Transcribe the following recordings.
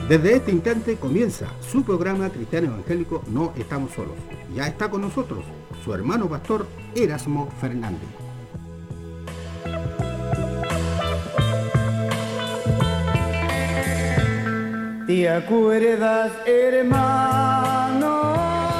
Desde este instante comienza su programa cristiano evangélico No Estamos Solos. Ya está con nosotros su hermano pastor Erasmo Fernández. Te acuerdas, hermano,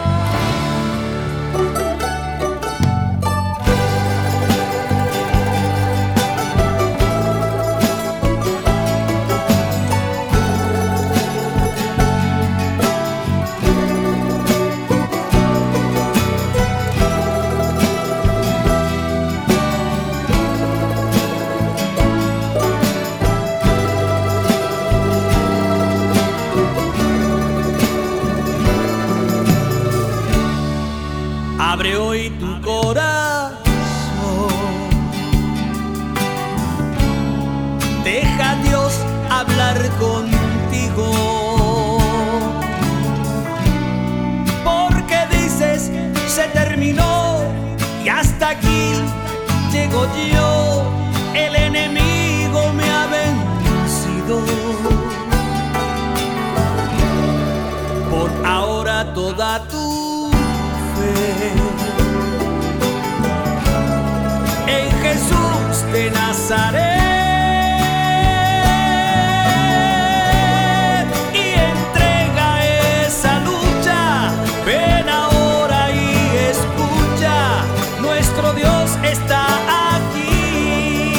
abre hoy tu corazón, deja a Dios hablar contigo, porque dices se terminó y hasta aquí llego yo, el enemigo me ha vencido. Pon ahora toda tu en Jesús de Nazaret y entrega esa lucha. Ven ahora y escucha, nuestro Dios está aquí.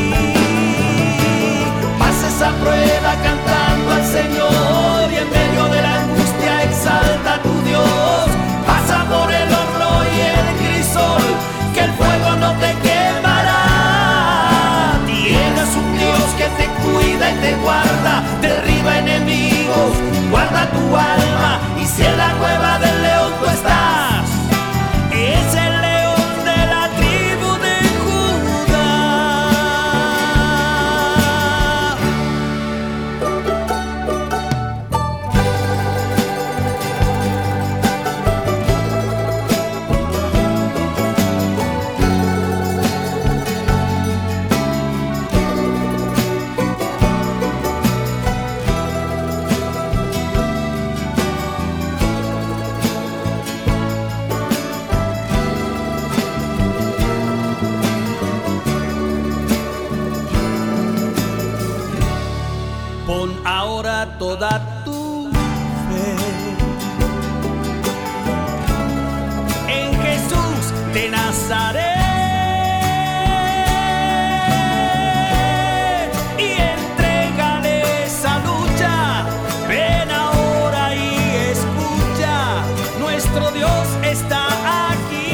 Pasa esa prueba cantando al Señor y en medio de la angustia exalta a tu Dios. Pasa por el horno y el crisol, que el fuego no te quemará. Tienes un Dios que te cuida y te guarda, derriba enemigos, guarda tu alma. Y si en la cueva del león tú estás, es el león de la tribu de Judá. Pon ahora toda tu fe en Jesús de Nazaret y entrégale esa lucha. Ven ahora y escucha, nuestro Dios está aquí.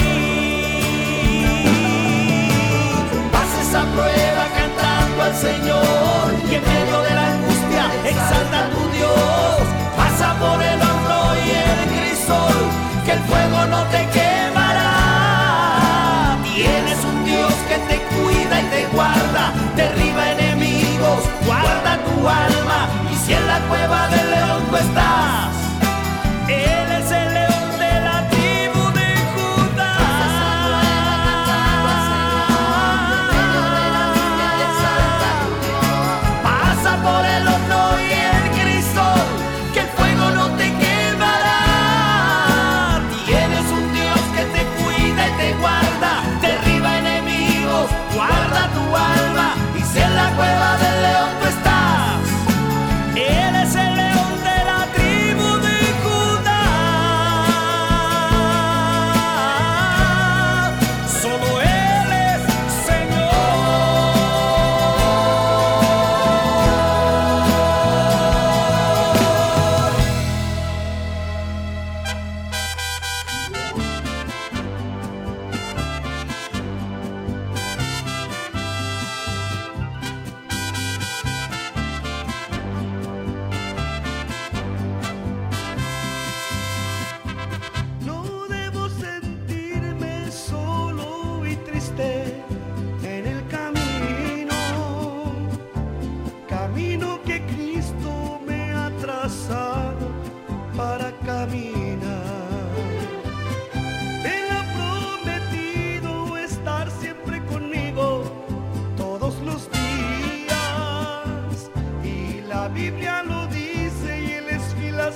Pasa esa prueba cantando al Señor y en medio de la exalta a tu Dios. Pasa por el horno y el crisol, que el fuego no te quemará. Tienes un Dios que te cuida y te guarda, derriba enemigos, guarda tu alma. Y si en la cueva del león tú estás, Él es el león de la tribu de Judá. Pasa por el horno y el crisol, que el fuego no te quemará. Tienes un Dios que te cuida y te guarda, derriba enemigos, guarda tu alma. Y si en la cueva del león tú estás, Él es el león de la tribu de Judá. Solo Él es Señor. No debo sentirme solo y triste en el camino, camino que Cristo me ha trazado para caminar. Él ha prometido estar siempre conmigo todos los días, y la Biblia lo dice y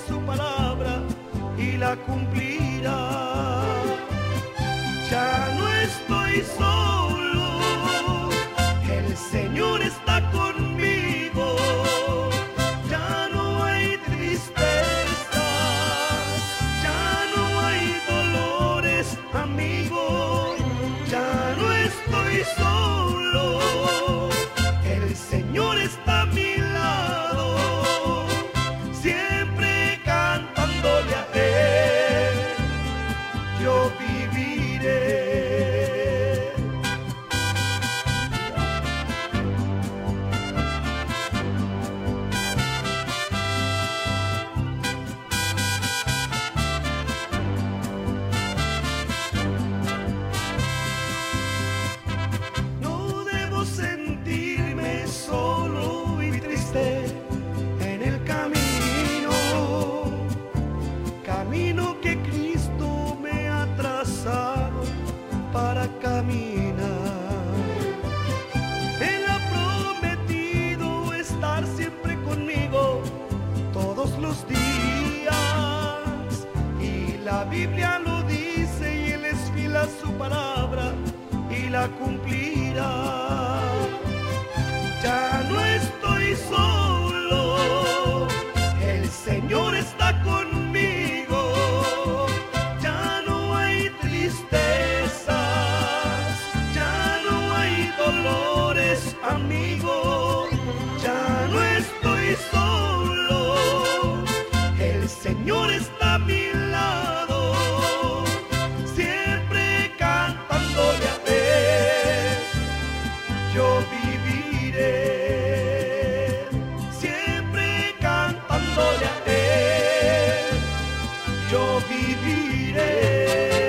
su palabra y la cumplirá. Ya no estoy solo, el Señor está conmigo. Ya no hay tristezas, ya no hay dolores, amigo. Ya no estoy solo, el Señor está a mi lado, siempre cantándole a Él, yo viviré. No debo sentirme solo y triste en el camino, camino que Cristo me ha trazado para caminar. Él ha prometido estar siempre conmigo todos los días, y la Biblia lo dice, y Él es fiel a su palabra y la cumplirá. Ya no estoy solo, el Señor está conmigo. Ya no hay tristezas, ya no hay dolores, amigo. Ya no estoy solo, el Señor está a mi lado, siempre cantándole a Él, yo viviré. Siempre cantándole a Él, yo viviré.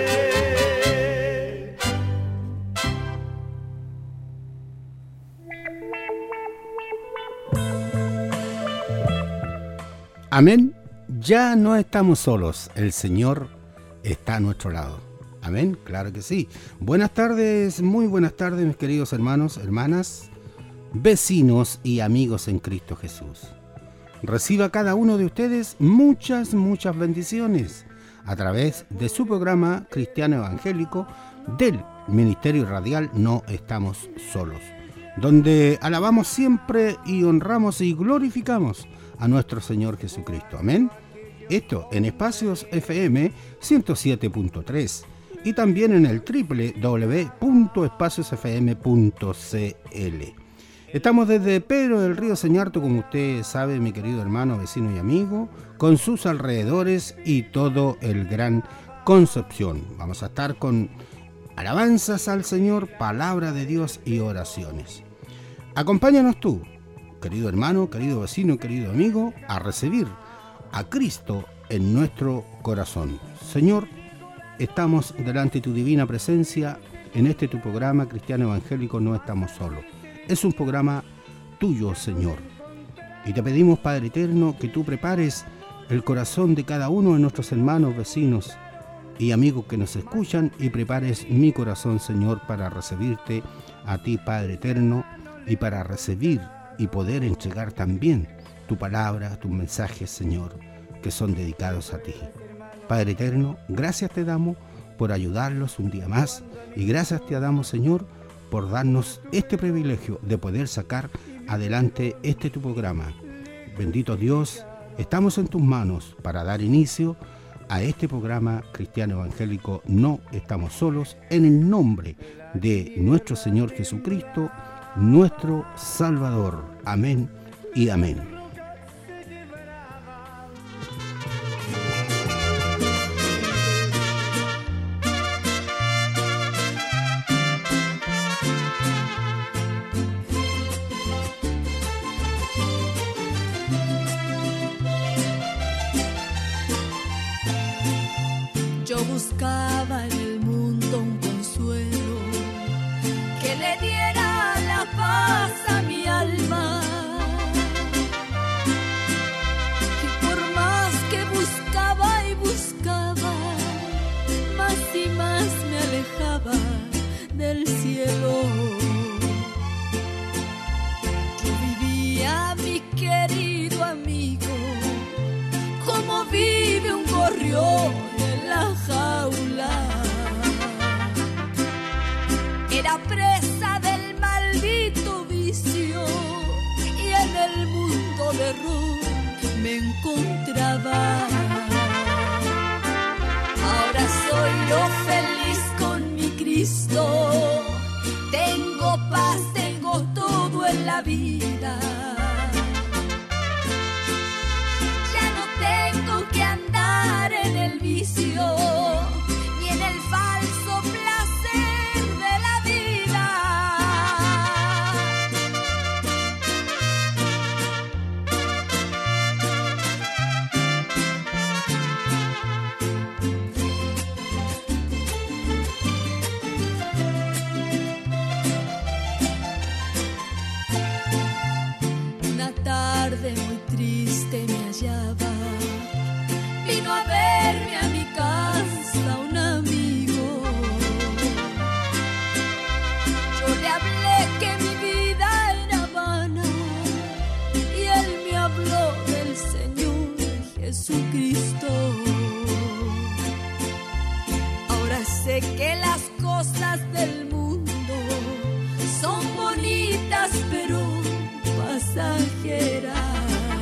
Amén. Ya no estamos solos, el Señor está a nuestro lado. Amén, claro que sí. Buenas tardes, muy buenas tardes, mis queridos hermanos, hermanas, vecinos y amigos en Cristo Jesús. Reciba cada uno de ustedes muchas bendiciones a través de su programa cristiano evangélico del Ministerio Radial No Estamos Solos, donde alabamos siempre y honramos y glorificamos a nuestro Señor Jesucristo. Amén. Esto en Espacios FM 107.3 y también en el www.espaciosfm.cl. Estamos desde Pedro del Río Señarto, como usted sabe, mi querido hermano, vecino y amigo, con sus alrededores y todo el Gran Concepción. Vamos a estar con alabanzas al Señor, palabra de Dios y oraciones. Acompáñanos tú, querido hermano, querido vecino, querido amigo, a recibir a Cristo en nuestro corazón. Señor, estamos delante de tu divina presencia en este tu programa cristiano evangélico No Estamos Solos. Es un programa tuyo, Señor. Y te pedimos, Padre eterno, que tú prepares el corazón de cada uno de nuestros hermanos, vecinos y amigos que nos escuchan, y prepares mi corazón, Señor, para recibirte a ti, Padre eterno, y para recibir y poder entregar también tu palabra, tus mensajes, Señor, que son dedicados a ti. Padre eterno, gracias te damos por ayudarlos un día más, y gracias te damos, Señor, por darnos este privilegio de poder sacar adelante este tu programa. Bendito Dios, estamos en tus manos para dar inicio a este programa cristiano evangélico No Estamos Solos, en el nombre de nuestro Señor Jesucristo, nuestro Salvador. Amén y amén. Yo buscaba en el mundo un consuelo que le diera la paz a mi alma. corrió de la jaula. Era presa del maldito vicio y en el mundo de error me encontraba. Ahora soy yo feliz con mi Cristo. Tengo paz, tengo todo en la vida. Ya no tengo que andar en el vicio ni en el falso placer de la vida. Una tarde muy triste me hallaba. Vino a verme a mi casa un amigo. Yo le hablé que mi vida era vana y él me habló del Señor Jesucristo. Ahora sé que las cosas del mundo son bonitas pero pasajeras.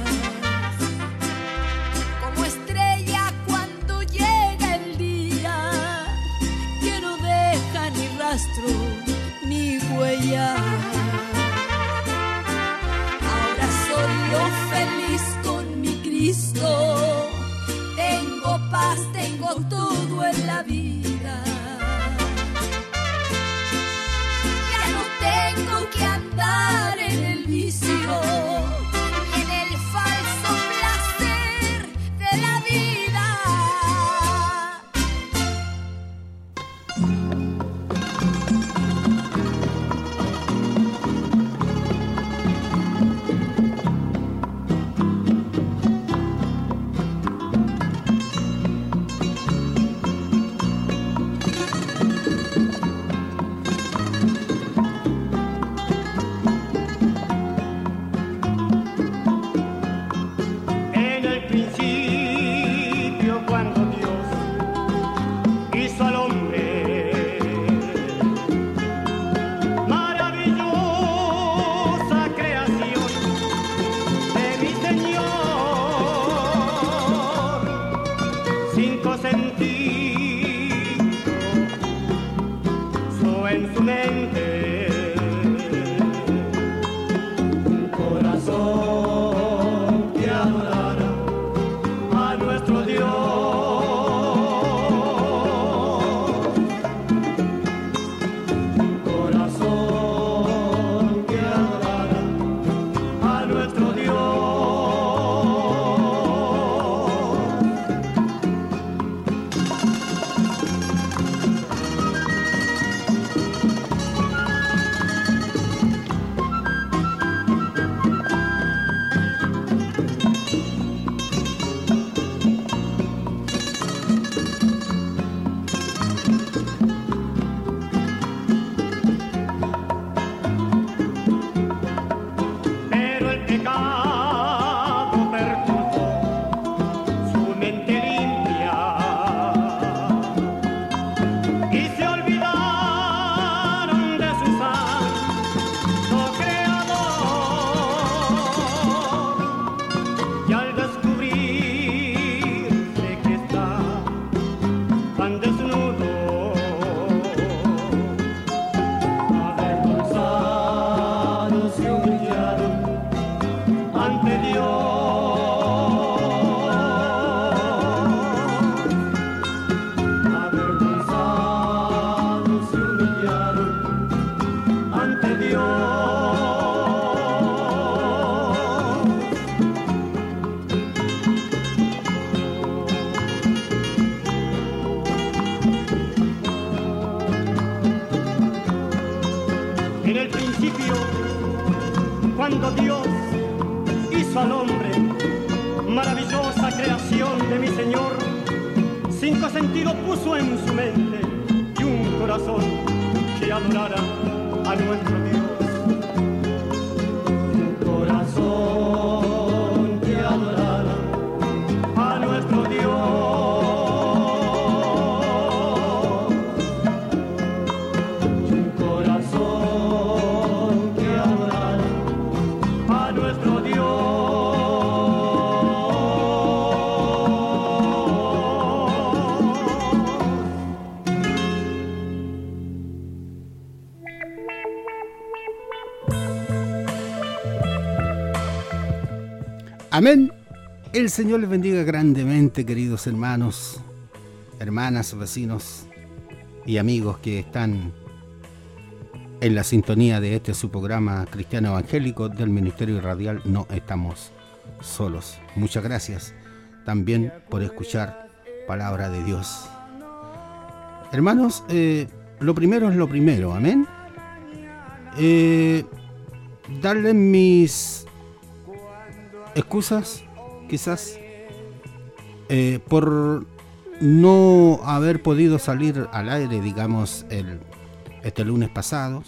Como estrella cuando llega el día, que no deja ni rastro ni huella. Ahora soy yo feliz con mi Cristo. Tengo paz, tengo todo en la vida. Ya no tengo que andar en el vicio y en el falso placer de la vida. cuando Dios hizo al hombre, maravillosa creación de mi Señor, 5 sentidos puso en su mente y un corazón que adorara a nuestro Dios. Un corazón que adorara a nuestro Dios. Amén. El Señor les bendiga grandemente, queridos hermanos, hermanas, vecinos y amigos que están en la sintonía de este su programa cristiano evangélico del Ministerio Radial No Estamos Solos. Muchas gracias también por escuchar palabra de Dios. Hermanos, lo primero es lo primero, amén. Darles mis excusas, quizás, por no haber podido salir al aire, digamos, este lunes pasado,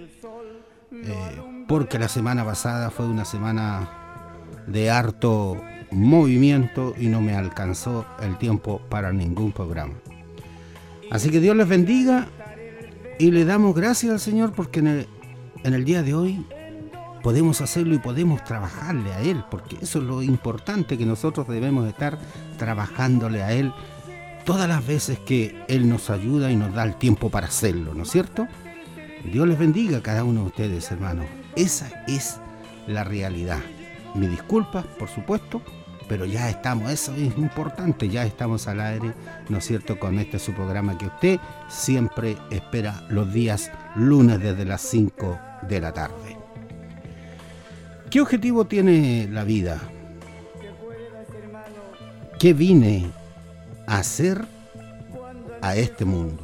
porque la semana pasada fue una semana de harto movimiento y no me alcanzó el tiempo para ningún programa. Así que Dios les bendiga y le damos gracias al Señor porque en el día de hoy podemos hacerlo y podemos trabajarle a Él, porque eso es lo importante, que nosotros debemos estar trabajándole a Él todas las veces que Él nos ayuda y nos da el tiempo para hacerlo, ¿no es cierto? Dios les bendiga a cada uno de ustedes, hermanos. Esa es la realidad. Mis disculpas, por supuesto, pero ya estamos, eso es importante, ya estamos al aire, ¿no es cierto?, con este su programa que usted siempre espera los días lunes desde las 5 de la tarde. ¿Qué objetivo tiene la vida? ¿Qué vine a hacer a este mundo?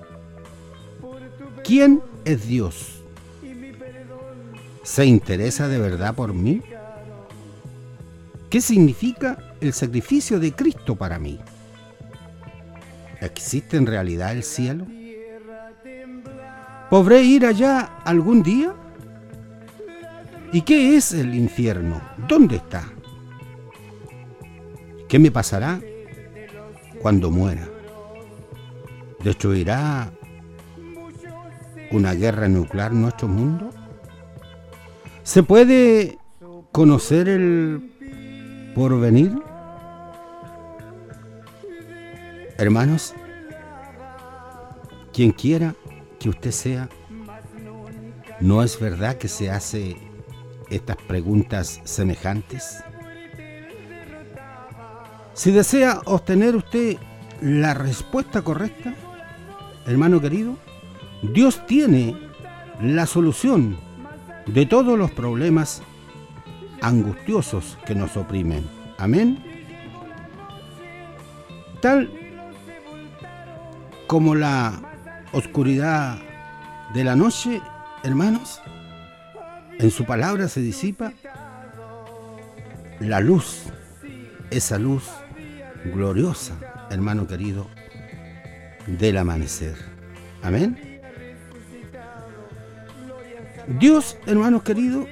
¿Quién es Dios? ¿Se interesa de verdad por mí? ¿Qué significa el sacrificio de Cristo para mí? ¿Existe en realidad el cielo? ¿Podré ir allá algún día? ¿Y qué es el infierno? ¿Dónde está? ¿Qué me pasará cuando muera? ¿Destruirá una guerra nuclear nuestro mundo? ¿Se puede conocer el porvenir? Hermanos, quien quiera que usted sea, ¿no es verdad que se hace estas preguntas semejantes? Si desea obtener usted la respuesta correcta, hermano querido, Dios tiene la solución de todos los problemas angustiosos que nos oprimen. Amén. Tal como la oscuridad de la noche, hermanos, en su palabra se disipa la luz, esa luz gloriosa, hermano querido, del amanecer. Amén. Dios, hermanos queridos,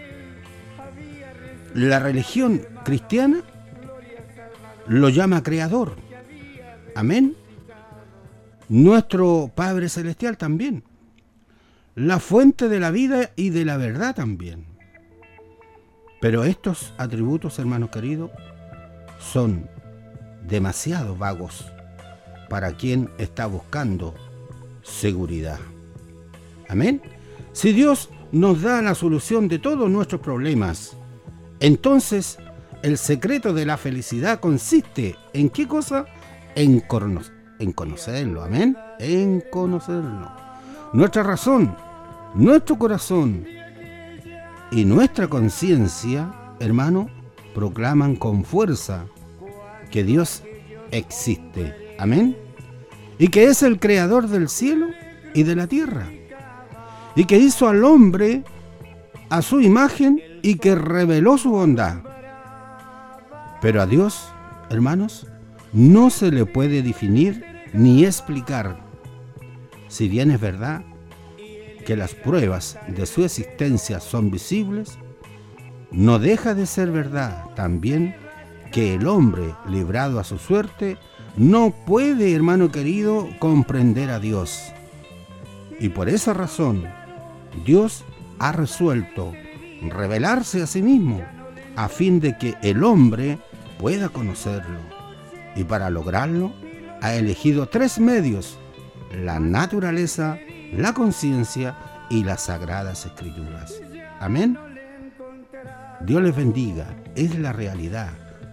la religión cristiana lo llama creador. Amén. Nuestro Padre Celestial también. La fuente de la vida y de la verdad también. Pero estos atributos, hermanos queridos, son demasiado vagos para quien está buscando seguridad. Amén. Si Dios nos da la solución de todos nuestros problemas, entonces el secreto de la felicidad consiste en ¿qué cosa? En conocerlo, amén, en conocerlo. Nuestra razón, nuestro corazón y nuestra conciencia, hermano, proclaman con fuerza que Dios existe, amén, y que es el creador del cielo y de la tierra, y que hizo al hombre a su imagen y que reveló su bondad. Pero a Dios, hermanos, no se le puede definir ni explicar. Si bien es verdad que las pruebas de su existencia son visibles, no deja de ser verdad también que el hombre, librado a su suerte, no puede, hermano querido, comprender a Dios. Y por esa razón, Dios ha resuelto revelarse a sí mismo a fin de que el hombre pueda conocerlo. Y para lograrlo, ha elegido 3 medios: la naturaleza, la conciencia y las sagradas escrituras. Amén. Dios les bendiga, es la realidad.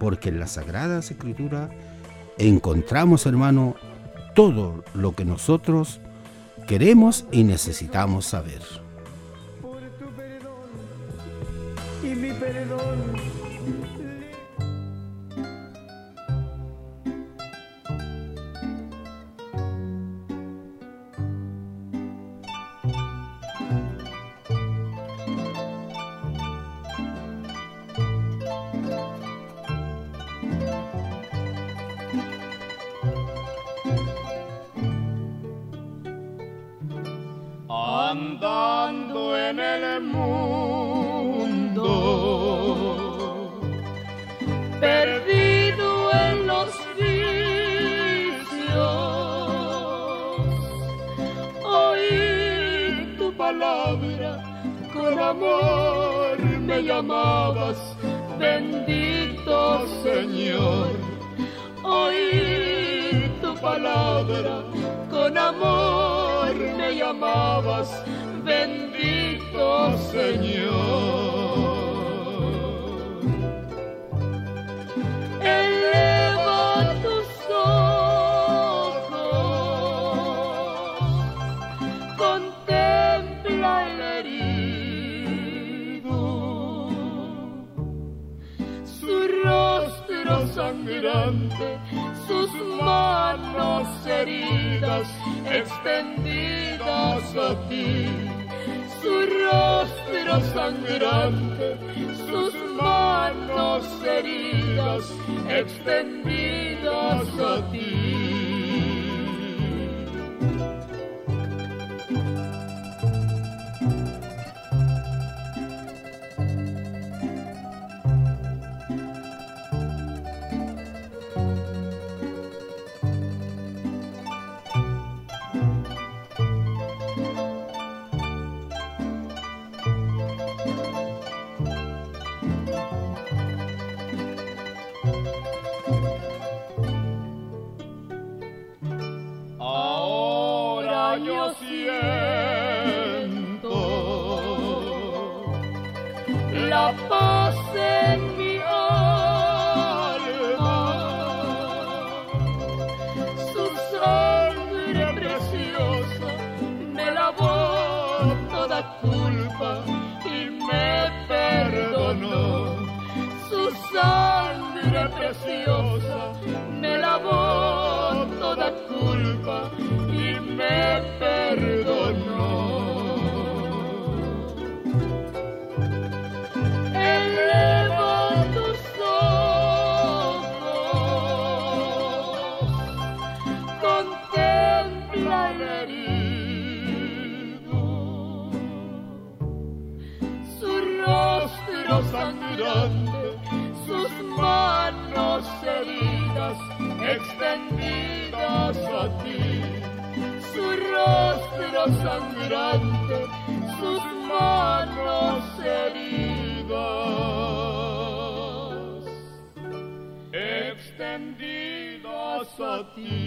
porque en las Sagradas Escrituras encontramos, hermano, todo lo que nosotros queremos y necesitamos saber. Por tu perdón y mi perdón. Andando en el mundo, perdido en los vicios, oí tu palabra, con amor me llamabas, bendito Señor. Oí tu palabra, con amor me llamabas, bendito Señor. Eleva tus ojos, contempla el herido, su rostro sangrante, sus manos heridas extendidas a ti, su rostro sangrante, sus manos heridas extendidas a ti. Ahora yo siento la paz en mi alma, su sangre preciosa me lavó toda culpa y me perdonó. Su sangre preciosa me lavó toda culpa y me perdonó. Eleva tus ojos, contempla el herido, su rostro sangrante, sus manos heridas extendidas a ti, su rostro sangrante, sus manos heridas extendidas a ti.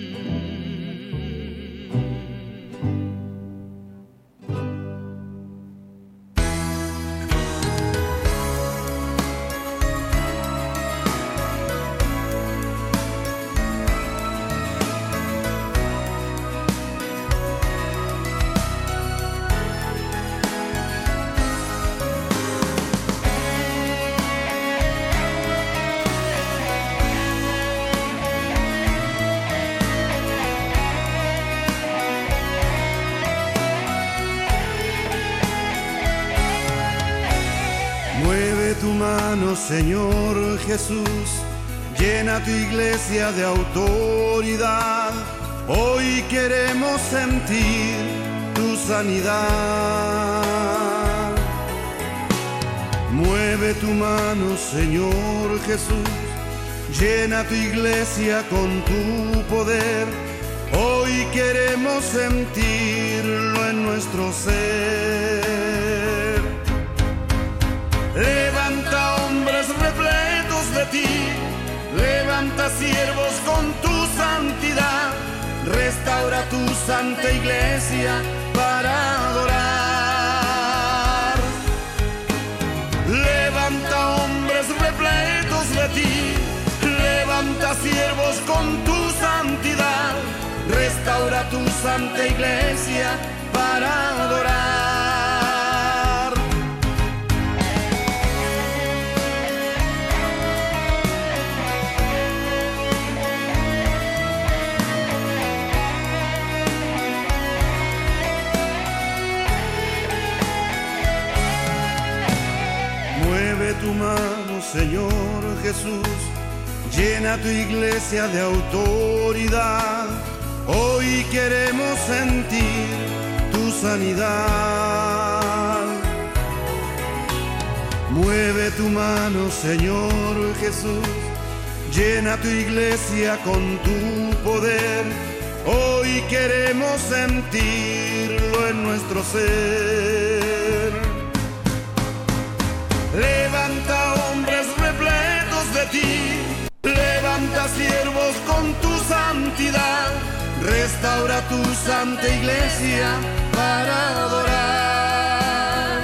Tu mano, Señor Jesús, llena tu iglesia de autoridad. Hoy queremos sentir tu sanidad. Mueve tu mano, Señor Jesús, llena tu iglesia con tu poder. Hoy queremos sentirlo en nuestro ser. Levanta hombres repletos de ti, levanta siervos con tu santidad, restaura tu santa iglesia para adorar. Levanta hombres repletos repletos de ti. Levanta siervos con tu santidad, restaura tu santa iglesia para adorar. Mueve tu mano, Señor Jesús, llena tu iglesia de autoridad. Hoy queremos sentir tu sanidad. Mueve tu mano, Señor Jesús, llena tu iglesia con tu poder. Hoy queremos sentirlo en nuestro ser. Levanta hombres repletos de ti, levanta siervos con tu santidad, restaura tu santa iglesia para adorar.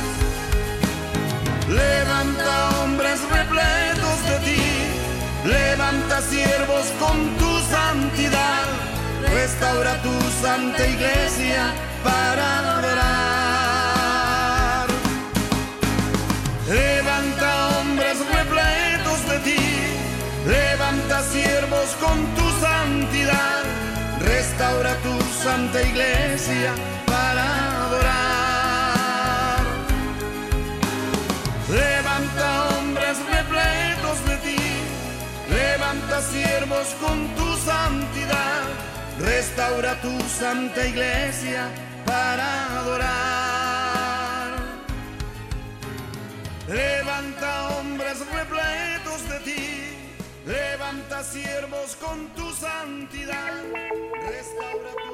Levanta hombres repletos de ti, levanta siervos con tu santidad, restaura tu santa iglesia para adorar. Levanta hombres repletos de ti, levanta siervos con tu santidad, restaura tu santa iglesia para adorar. Levanta hombres repletos de ti, levanta siervos con tu santidad, restaura tu santa iglesia para adorar. Levanta hombres repletos de ti, levanta siervos con tu santidad, restaura tu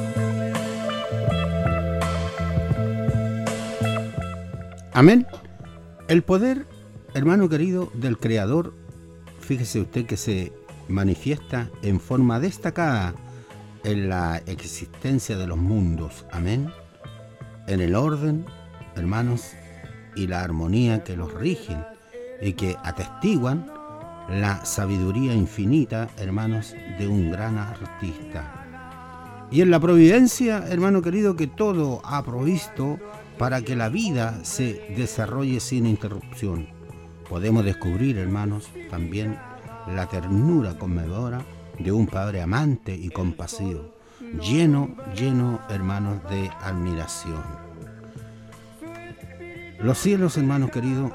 santa. Amén. El poder, hermano querido, del Creador, fíjese usted que se manifiesta en forma destacada en la existencia de los mundos. Amén. En el orden, hermanos, y la armonía que los rigen y que atestiguan la sabiduría infinita, hermanos, de un gran artista. Y en la providencia, hermano querido, que todo ha provisto para que la vida se desarrolle sin interrupción. Podemos descubrir, hermanos, también la ternura conmovedora de un Padre amante y compasivo, lleno, hermanos, de admiración. Los cielos, hermanos queridos,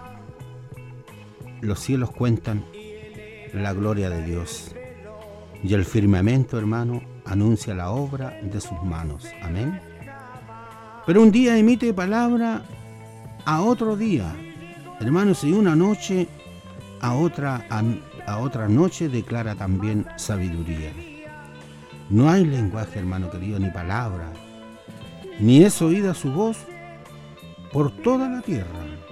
los cielos cuentan la gloria de Dios, y el firmamento, hermano, anuncia la obra de sus manos. Amén. Pero un día emite palabra a otro día, hermanos, y una noche a otra noche declara también sabiduría. No hay lenguaje, hermano querido, ni palabra, ni es oída su voz por toda la tierra.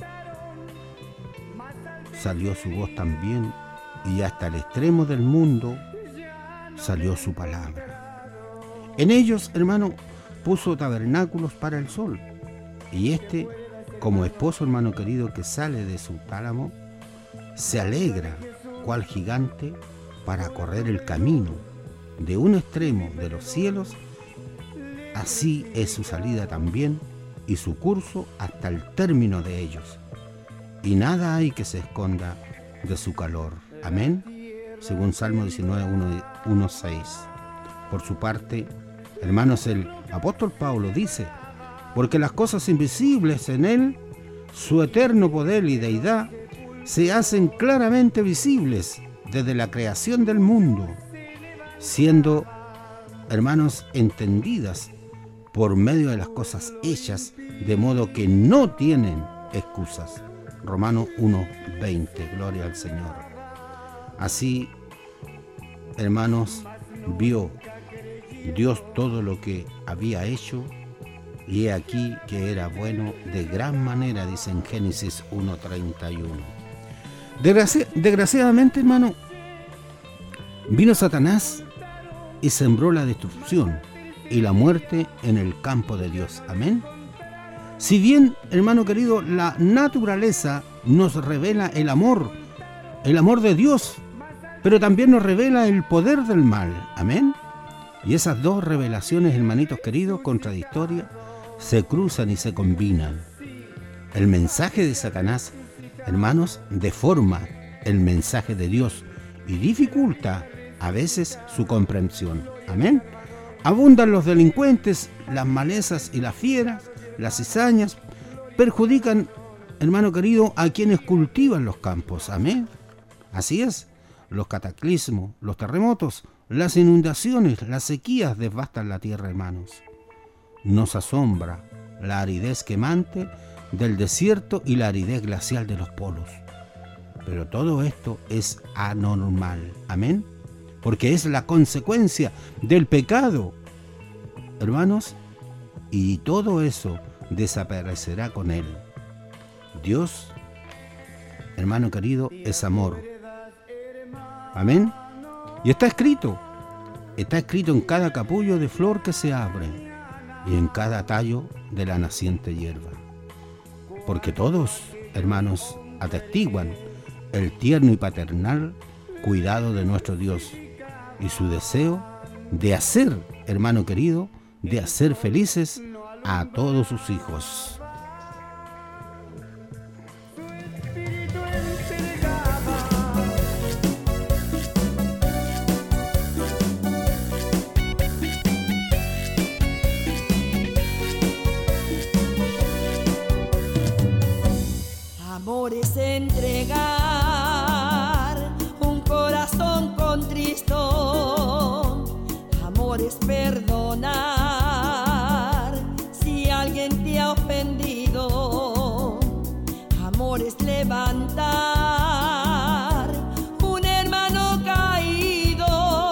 Salió su voz también, y hasta el extremo del mundo salió su palabra. En ellos, hermano, puso tabernáculos para el sol, y este, como esposo, hermano querido, que sale de su tálamo, se alegra cual gigante para correr el camino de un extremo de los cielos. Así es su salida también y su curso hasta el término de ellos, y nada hay que se esconda de su calor. Amén. Según Salmo 19:1-6. Por su parte, hermanos, el apóstol Pablo dice: porque las cosas invisibles en él, su eterno poder y deidad, se hacen claramente visibles desde la creación del mundo, siendo, hermanos, entendidas por medio de las cosas hechas, de modo que no tienen excusas. Romanos 1:20, gloria al Señor. Así, hermanos, vio Dios todo lo que había hecho, y he aquí que era bueno de gran manera, dice en Génesis 1:31. Desgraciadamente, hermano, vino Satanás y sembró la destrucción y la muerte en el campo de Dios. Amén. Si bien, hermano querido, la naturaleza nos revela el amor el amor de Dios, pero también nos revela el poder del mal. Amén. Y esas dos revelaciones, hermanitos queridos, contradictorias, se cruzan y se combinan. El mensaje de Satanás, hermanos, deforma el mensaje de Dios y dificulta a veces su comprensión. Amén. Abundan los delincuentes, las malezas y las fieras, las cizañas, perjudican, hermano querido, a quienes cultivan los campos. Amén. Así es, los cataclismos, los terremotos, las inundaciones, las sequías devastan la tierra, hermanos. Nos asombra la aridez quemante del desierto y la aridez glacial de los polos. Pero todo esto es anormal. Amén. Porque es la consecuencia del pecado, hermanos, y todo eso desaparecerá con él. Dios, hermano querido, es amor. Amén. Y está escrito en cada capullo de flor que se abre y en cada tallo de la naciente hierba. Porque todos, hermanos, atestiguan el tierno y paternal cuidado de nuestro Dios y su deseo de hacer, hermano querido, de hacer felices a todos sus hijos. Amor es entregar un corazón contristo. Amor es perdonar si alguien te ha ofendido. Amor es levantar un hermano caído.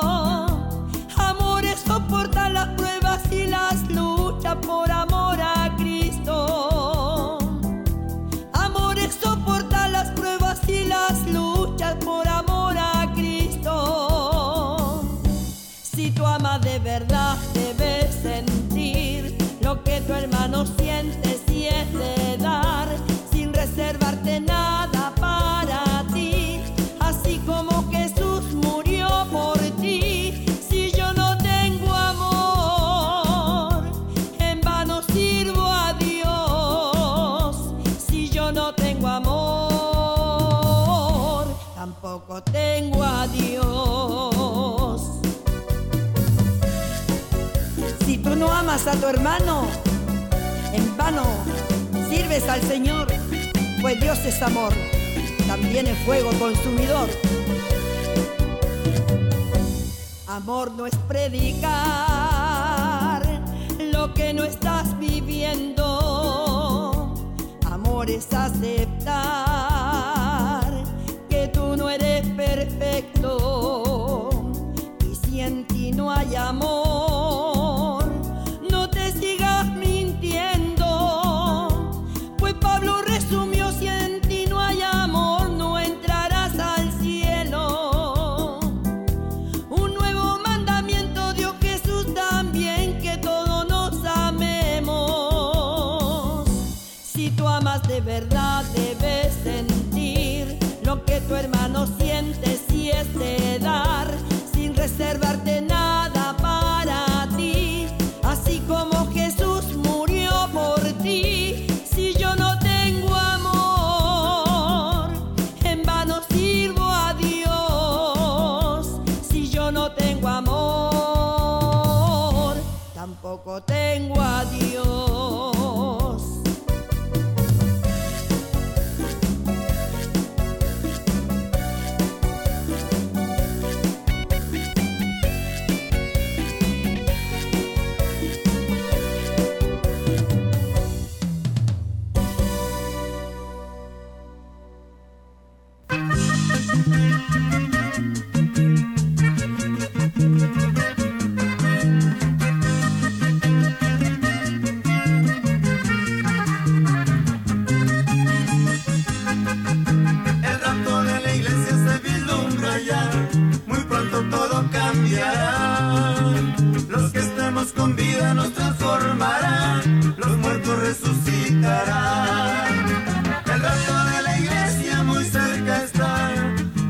Amor es soportar las pruebas y las luchas por amor a Cristo. Amor es soportar las pruebas y las luchas por amor a Cristo. Si tú amas de verdad, debes sentir lo que tu hermano siente, si es de dar, sin reservarte nada para ti. Así como Jesús murió por ti. Si yo no tengo amor, en vano sirvo a Dios. Si yo no tengo amor, tampoco tengo a Dios. Si tú no amas a tu hermano, en vano sirves al Señor, pues Dios es amor, también es fuego consumidor. Amor no es predicar lo que no estás viviendo. Amor es aceptar que tú no eres perfecto. Y si en ti no hay amor, no te sigas mintiendo. Pues Pablo resumió: si en ti no hay amor, no entrarás al cielo. Un nuevo mandamiento dio Jesús también, que todos nos amemos. Si tú amas de verdad, debes sentir lo que tu hermano siente, si es de dar, sin reservarte nada para ti. Así como Jesús murió por ti. Si yo no tengo amor, en vano sirvo a Dios. Si yo no tengo amor, tampoco tengo a Dios. El rapto de la iglesia se vislumbra ya, muy pronto todo cambiará. Los que estemos con vida nos transformarán, los muertos resucitarán. El rapto de la iglesia muy cerca está,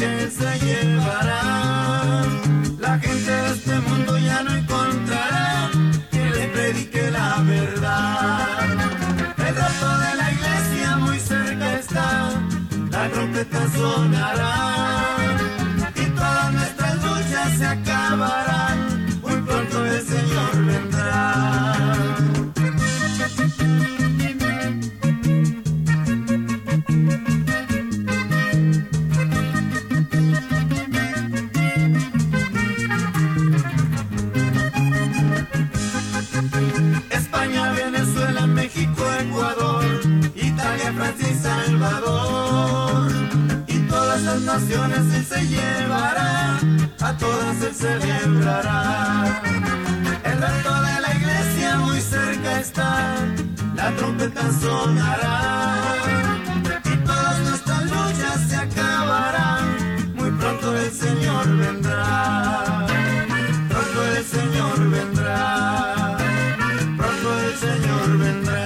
que Él se llevará. La gente de este mundo ya no encontrará quien les predique la verdad. El rapto de la iglesia muy cerca está, la trompeta sonará y todas nuestras luchas se acabarán. Muy pronto el Señor vendrá. España, Venezuela, México, Ecuador, Italia, Francia y Salvador, y todas las naciones Él se llevará, a todas Él celebrará. El rapto de la iglesia muy cerca está, la trompeta sonará y todas nuestras luchas se acabarán. Muy pronto el Señor vendrá, pronto el Señor vendrá, pronto el Señor vendrá.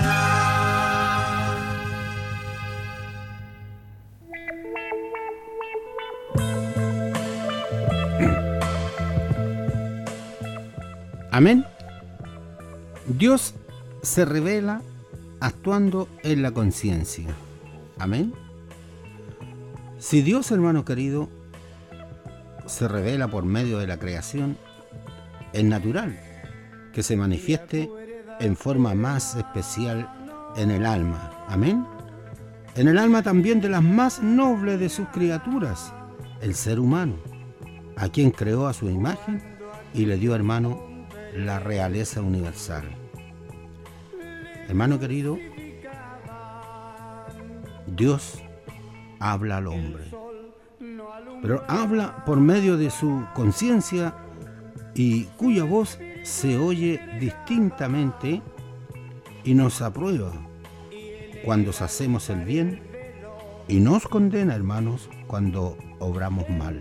Amén. Dios se revela actuando en la conciencia. Amén. Si Dios, hermano querido, se revela por medio de la creación, es natural que se manifieste en forma más especial en el alma. Amén. En el alma también de las más nobles de sus criaturas, el ser humano, a quien creó a su imagen y le dio, hermano, la realeza universal. Hermano querido, Dios habla al hombre, pero habla por medio de su conciencia y cuya voz se oye distintamente y nos aprueba cuando hacemos el bien y nos condena, hermanos, cuando obramos mal.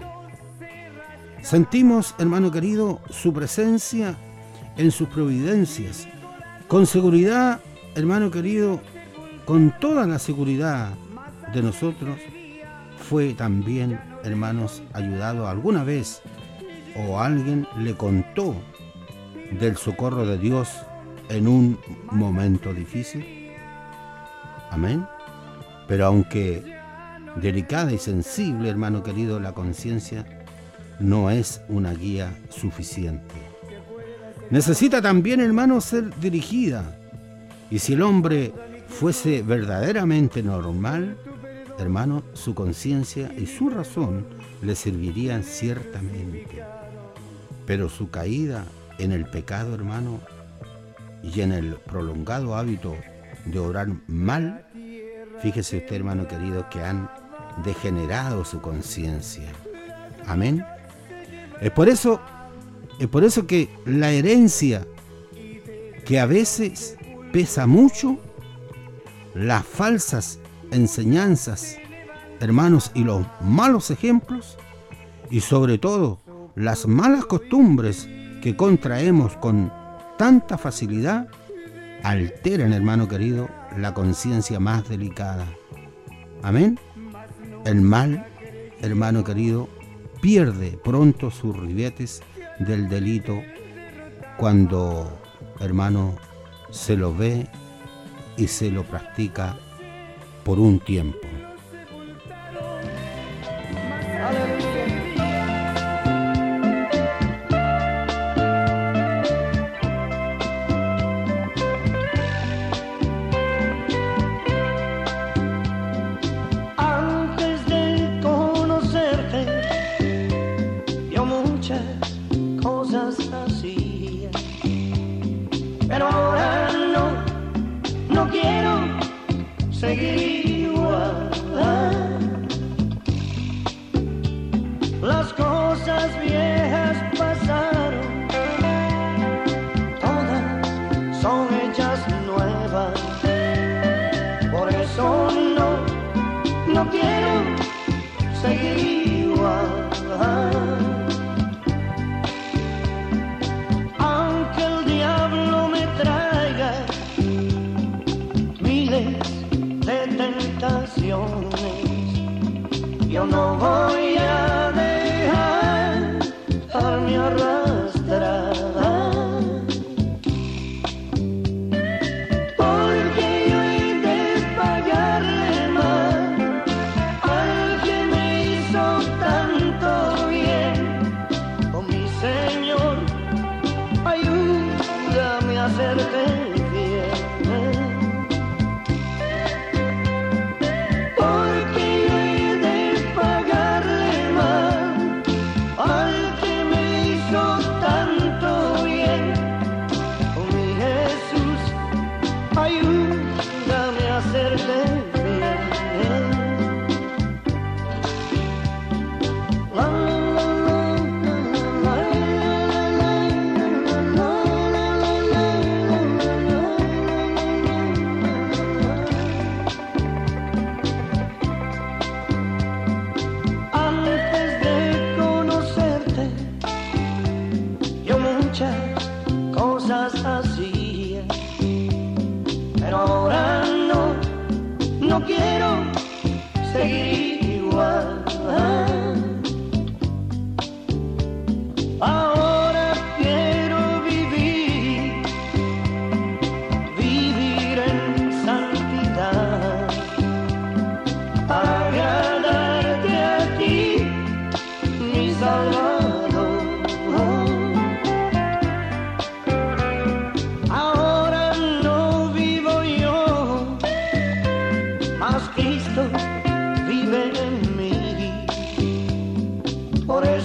Sentimos, hermano querido, su presencia en sus providencias. Con seguridad, hermano querido, con toda la seguridad de nosotros, fue también, hermanos, ayudado alguna vez o alguien le contó del socorro de Dios en un momento difícil. Amén. Pero aunque delicada y sensible, hermano querido, la conciencia no es una guía suficiente. Necesita también, hermano, ser dirigida. Y si el hombre fuese verdaderamente normal, hermano, su conciencia y su razón le servirían ciertamente. Pero su caída en el pecado, hermano, y en el prolongado hábito de obrar mal, fíjese usted, hermano querido, que han degenerado su conciencia. Amén. Es por eso que la herencia, que a veces pesa mucho, las falsas enseñanzas, hermanos, y los malos ejemplos, y sobre todo las malas costumbres que contraemos con tanta facilidad, alteran, hermano querido, la conciencia más delicada. Amén. El mal, hermano querido, pierde pronto sus ribetes del delito cuando, hermano, se lo ve y se lo practica por un tiempo. Antes de conocerte, yo muchas cosas hacía, pero ahora no quiero seguir igual. Las cosas viejas pasaron, todas son hechas nuevas. Por eso no quiero seguir igual. Aunque el diablo me traiga miles de tentaciones, yo no voy a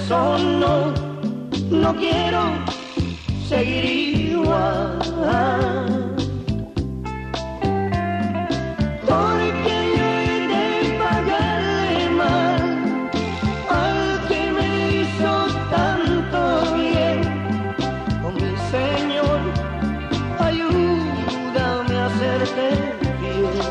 eso no quiero seguir igual. Porque yo he de pagarle mal al que me hizo tanto bien. Oh mi Señor, ayúdame a hacerte bien.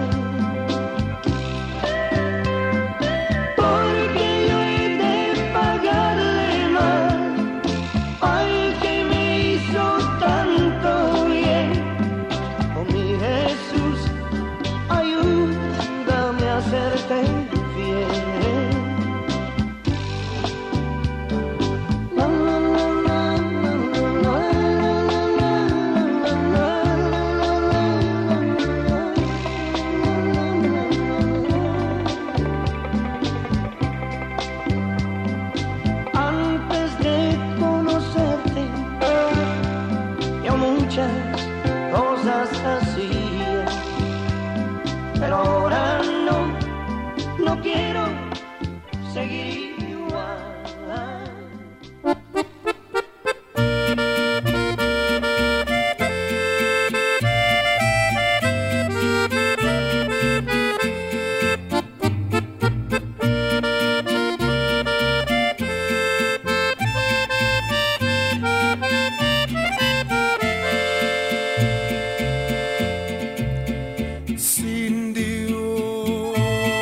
Porque yo he de pagarle mal al que me hizo tanto bien. Oh mi Jesús, ayúdame a hacerte bien. La, la, la, la, la, antes de conocerte, yo muchas cosas hacía, pero ahora no quiero seguir igual. Sin Dios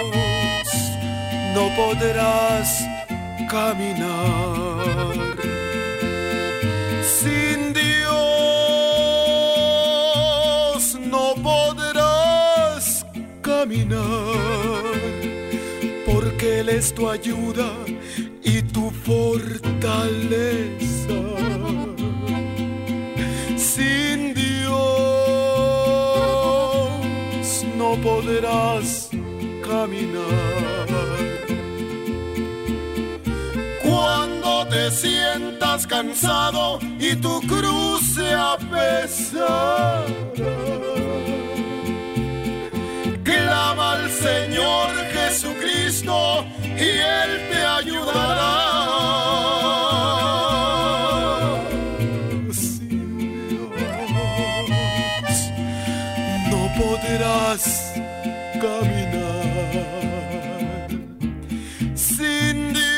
no podrás caminar. Sin Dios no podrás caminar, porque Él es tu ayuda y tu fortaleza. Sin Dios no podrás caminar. Cuando te sientas cansado y tu cruz se apesará, clama al Señor Jesucristo y Él te ayudará. Sin Dios no podrás caminar. Sin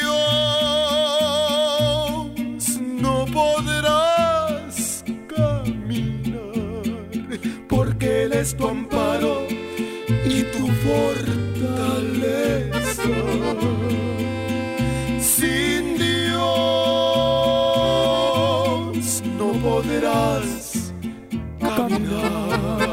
Dios no podrás caminar, porque Él es tu amparo y tu fortaleza. Sin Dios no podrás caminar.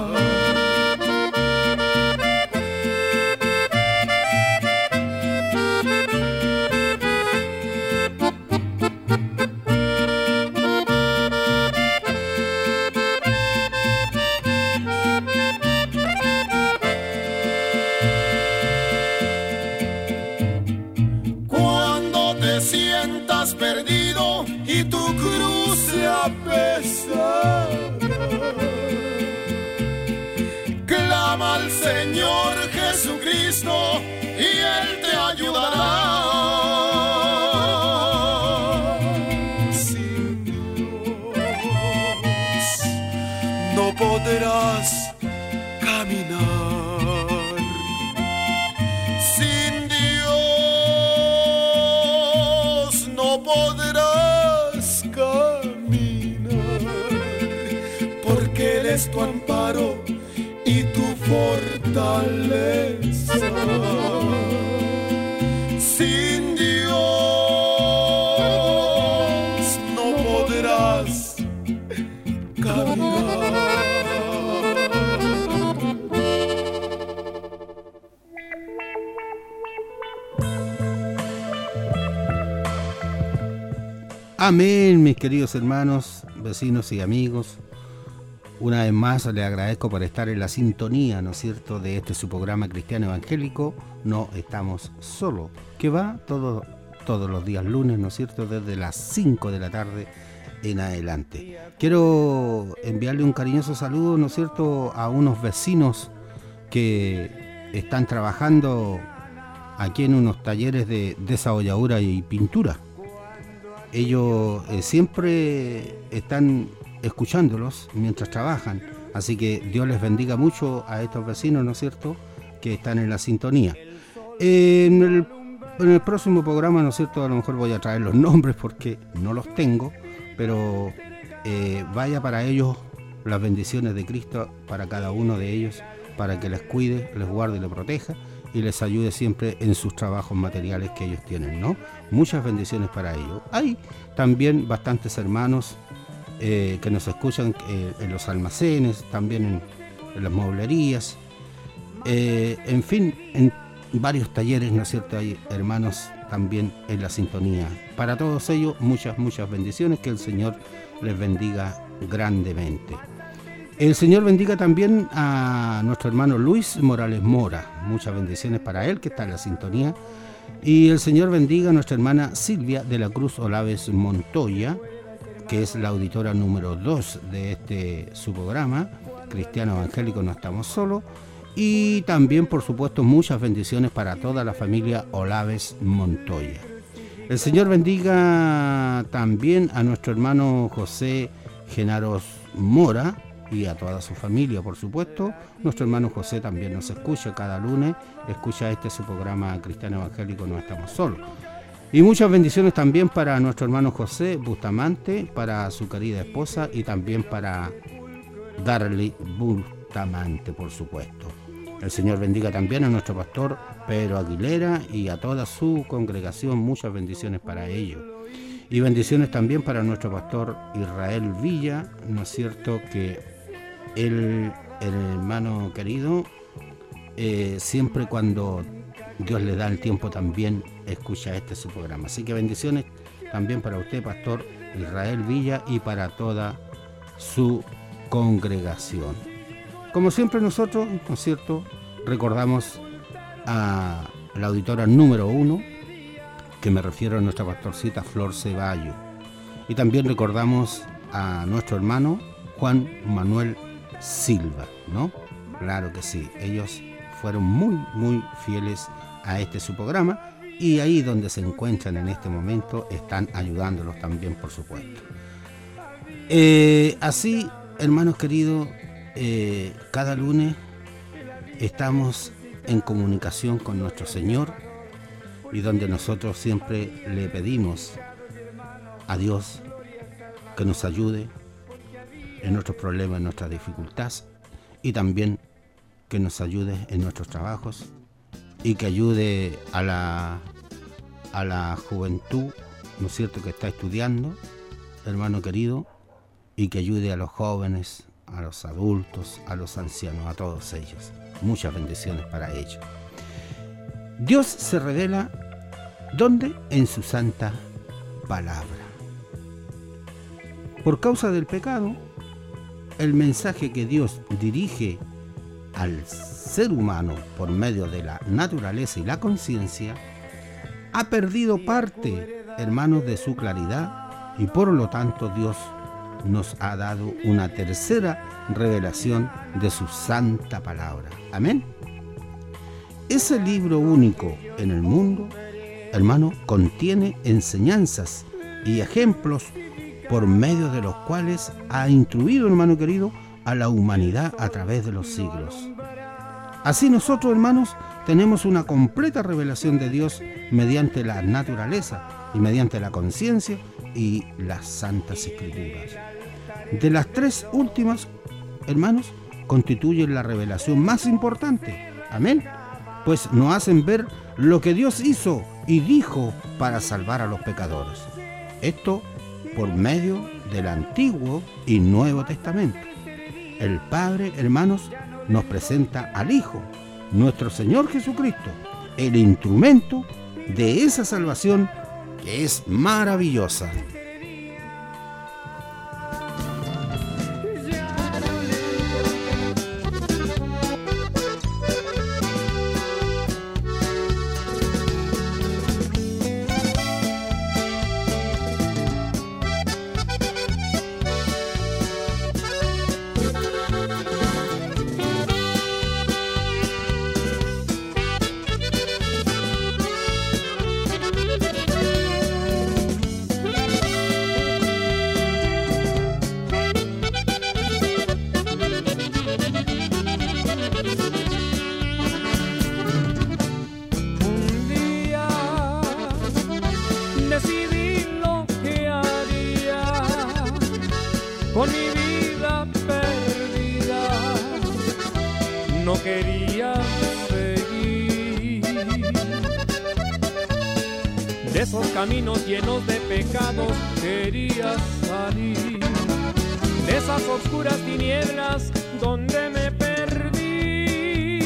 Perdido y tu cruz se apesará, clama al Señor Jesucristo y Él te ayudará. Sin Dios no podrás caminar. Sin Dios no podrás caminar, porque Él es tu amparo y tu fortaleza. Sin Dios no podrás caminar. Amén, mis queridos hermanos, vecinos y amigos. Una vez más les agradezco por estar en la sintonía, ¿no es cierto?, de este su programa cristiano evangélico. No estamos solos, que va todos los días lunes, ¿no es cierto?, desde las 5 de la tarde en adelante. Quiero enviarle un cariñoso saludo, ¿no es cierto?, a unos vecinos que están trabajando aquí en unos talleres de desolladura y pintura. ellos siempre están escuchándolos mientras trabajan, así que Dios les bendiga mucho a estos vecinos, ¿no es cierto?, que están en la sintonía. En el próximo programa, ¿no es cierto?, a lo mejor voy a traer los nombres porque no los tengo, pero vaya para ellos las bendiciones de Cristo para cada uno de ellos, para que les cuide, les guarde y les proteja y les ayude siempre en sus trabajos materiales que ellos tienen, ¿no? Muchas bendiciones para ellos. Hay también bastantes hermanos que nos escuchan en los almacenes, también en las mueblerías, en fin, en varios talleres, ¿no es cierto? Hay hermanos también en la sintonía. Para todos ellos, muchas bendiciones, que el Señor les bendiga grandemente. El Señor bendiga también a nuestro hermano Luis Morales Mora, muchas bendiciones para él, que está en la sintonía. Y el Señor bendiga a nuestra hermana Silvia de la Cruz Olaves Montoya, que es la auditora número 2 de su programa, Cristiano Evangélico No Estamos Solos. Y también, por supuesto, muchas bendiciones para toda la familia Olaves Montoya. El Señor bendiga también a nuestro hermano José Genaros Mora y a toda su familia, por supuesto. Nuestro hermano José también nos escucha cada lunes, escucha su programa Cristiano Evangélico No Estamos Solos. Y muchas bendiciones también para nuestro hermano José Bustamante, para su querida esposa y también para Darly Bustamante, por supuesto. El Señor bendiga también a nuestro pastor Pedro Aguilera y a toda su congregación, muchas bendiciones para ellos. Y bendiciones también para nuestro pastor Israel Villa, ¿no es cierto?, que el hermano querido, siempre cuando Dios le da el tiempo también escucha su programa. Así que bendiciones también para usted, pastor Israel Villa, y para toda su congregación. Como siempre nosotros, ¿no es cierto?, recordamos a la auditora número 1, que me refiero a nuestra pastorcita Flor Ceballo. Y también recordamos a nuestro hermano Juan Manuel Silva, ¿no? Claro que sí, ellos fueron muy fieles a su programa, y ahí donde se encuentran en este momento están ayudándolos también, por supuesto. Así, hermanos queridos, cada lunes estamos en comunicación con nuestro Señor, y donde nosotros siempre le pedimos a Dios que nos ayude en nuestros problemas, en nuestras dificultades, y también que nos ayude en nuestros trabajos, y que ayude a la juventud, ¿no es cierto?, que está estudiando, hermano querido, y que ayude a los jóvenes, a los adultos, a los ancianos, a todos ellos. Muchas bendiciones para ellos. Dios se revela, ¿dónde? En su santa palabra. Por causa del pecado, el mensaje que Dios dirige al ser humano por medio de la naturaleza y la conciencia ha perdido parte, hermanos, de su claridad, y por lo tanto Dios nos ha dado una tercera revelación de su santa palabra. Amén. Ese libro único en el mundo, hermano, contiene enseñanzas y ejemplos por medio de los cuales ha instruido, hermano querido, a la humanidad a través de los siglos. Así nosotros, hermanos, tenemos una completa revelación de Dios mediante la naturaleza y mediante la conciencia y las santas escrituras. De las tres últimas, hermanos, constituyen la revelación más importante. Amén. Pues nos hacen ver lo que Dios hizo y dijo para salvar a los pecadores. Esto por medio del Antiguo y Nuevo Testamento. El Padre, hermanos, nos presenta al Hijo, nuestro Señor Jesucristo, el instrumento de esa salvación que es maravillosa. decidí lo que haría con mi vida perdida. No quería seguir de esos caminos llenos de pecados, quería salir de esas oscuras tinieblas donde me perdí.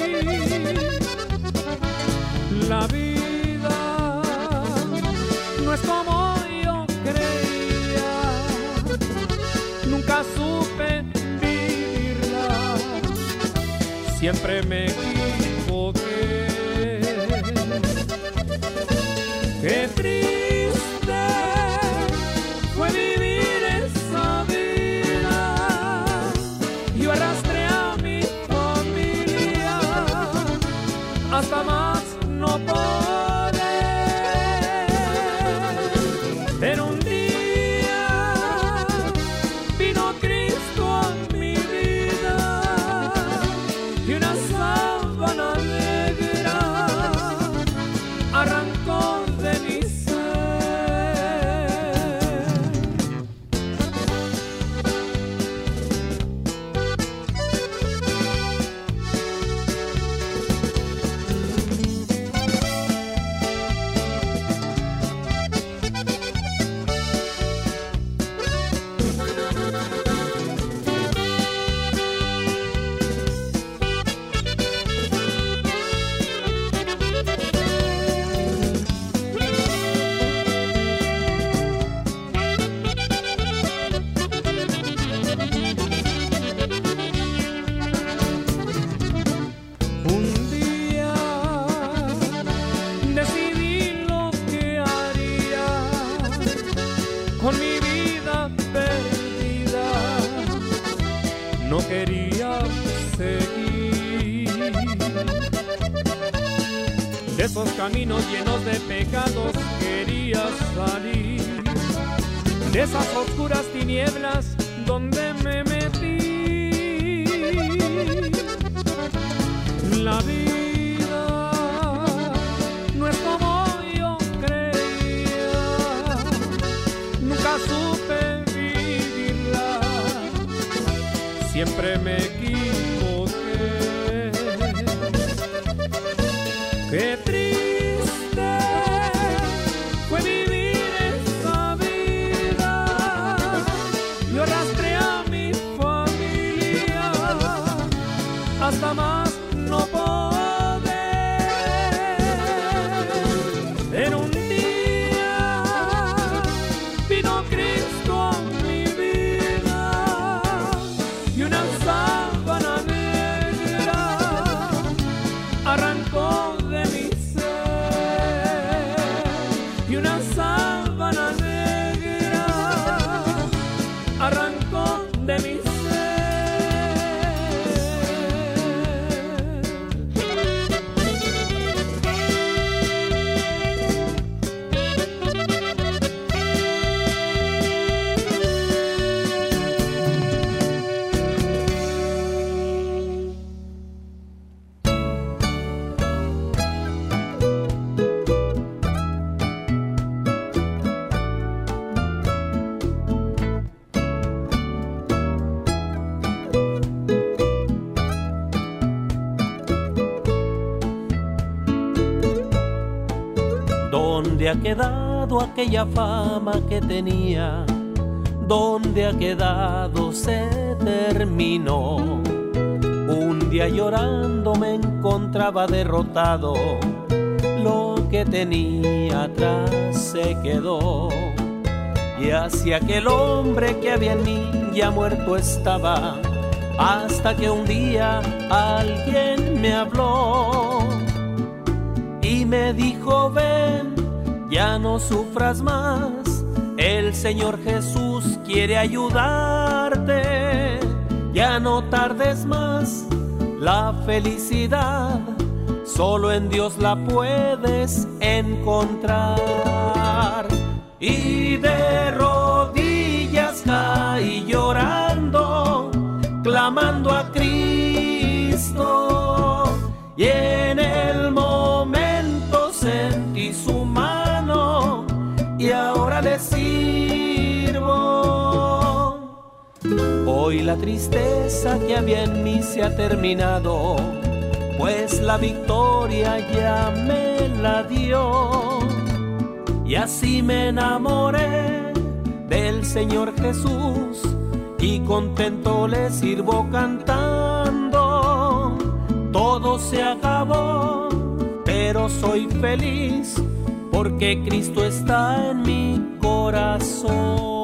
La vida no es como yo creía, nunca supe vivirla, siempre me equivoqué. Qué triste fue vivir esa vida, yo arrastré a mi familia hasta más no poder. Pero un día vino Cristo a mi vida y una sábana negra arrancó de mi ser. Un día decidí lo que haría con mi vida perdida. No quería seguir de esos caminos llenos de pecados, quería salir de esas oscuras tinieblas donde me metí. La vida no es como yo creía, nunca supe vivirla, siempre me equivoqué. Qué triste fue vivir esa vida, yo arrastré a mi familia hasta más no poder. En un día vino Cristo a mi vida y una sábana negra arrancó de mi ser. Y una sábana negra arrancó de mi ser. ¿Dónde ha quedado aquella fama que tenía? ¿Dónde ha quedado? Se terminó. Un día llorando me encontraba derrotado. Lo que tenía atrás se quedó. Y hacia aquel hombre que había en mí ya muerto estaba, hasta que un día alguien me habló y me dijo: ven, ya no sufras más, el Señor Jesús quiere ayudarte. Ya no tardes más, la felicidad solo en Dios la puedes encontrar. Y de rodillas caí llorando, clamando a Cristo, y en el momento sentí su mano y ahora le sirvo. Hoy la tristeza que había en mí se ha terminado, pues la victoria ya me la dio. Y así me enamoré del Señor Jesús y contento le sirvo cantando. Todo se acabó, pero soy feliz porque Cristo está en mi corazón.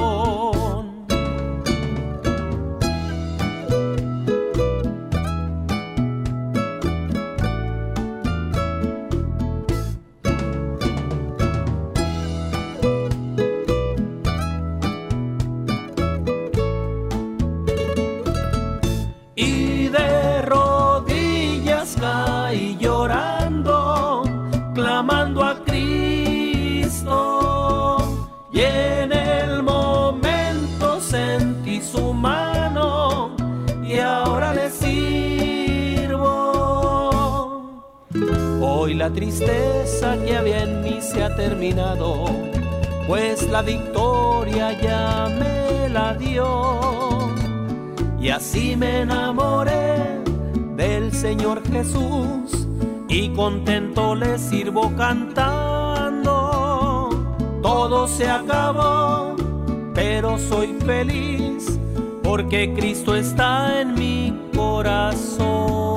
Y de rodillas caí llorando, clamando a Cristo, y en el momento sentí su mano y ahora le sirvo. Hoy la tristeza que había en mí se ha terminado, pues la victoria ya me la dio. Y así me enamoré del Señor Jesús y contento le sirvo cantando. Todo se acabó, pero soy feliz porque Cristo está en mi corazón.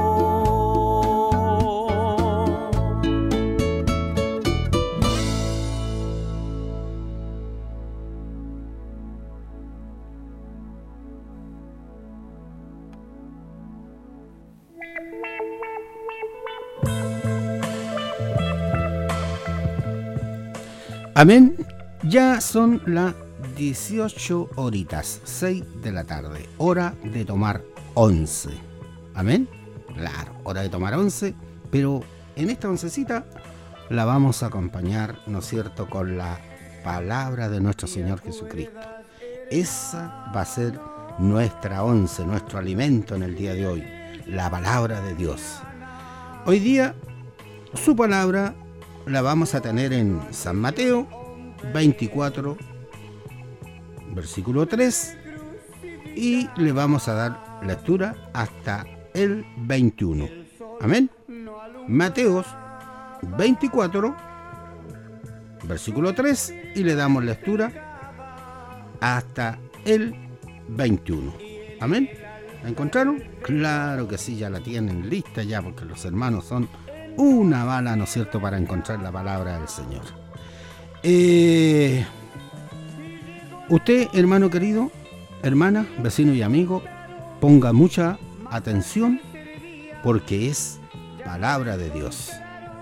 Amén. Ya son las 18 horitas, 6 de la tarde, hora de tomar 11. Amén. Claro, hora de tomar 11, pero en esta oncecita la vamos a acompañar, ¿no es cierto?, con la palabra de nuestro Señor Jesucristo. Esa va a ser nuestra once, nuestro alimento en el día de hoy, la palabra de Dios. Hoy día su palabra la vamos a tener en San Mateo 24, versículo 3, y le vamos a dar lectura hasta el 21. Amén. Mateos 24, versículo 3, y le damos lectura hasta el 21. Amén. ¿La encontraron? Claro que sí, ya la tienen lista ya, porque los hermanos son una bala, ¿no es cierto?, para encontrar la palabra del Señor. Usted, hermano querido, hermana, vecino y amigo, ponga mucha atención porque es palabra de Dios.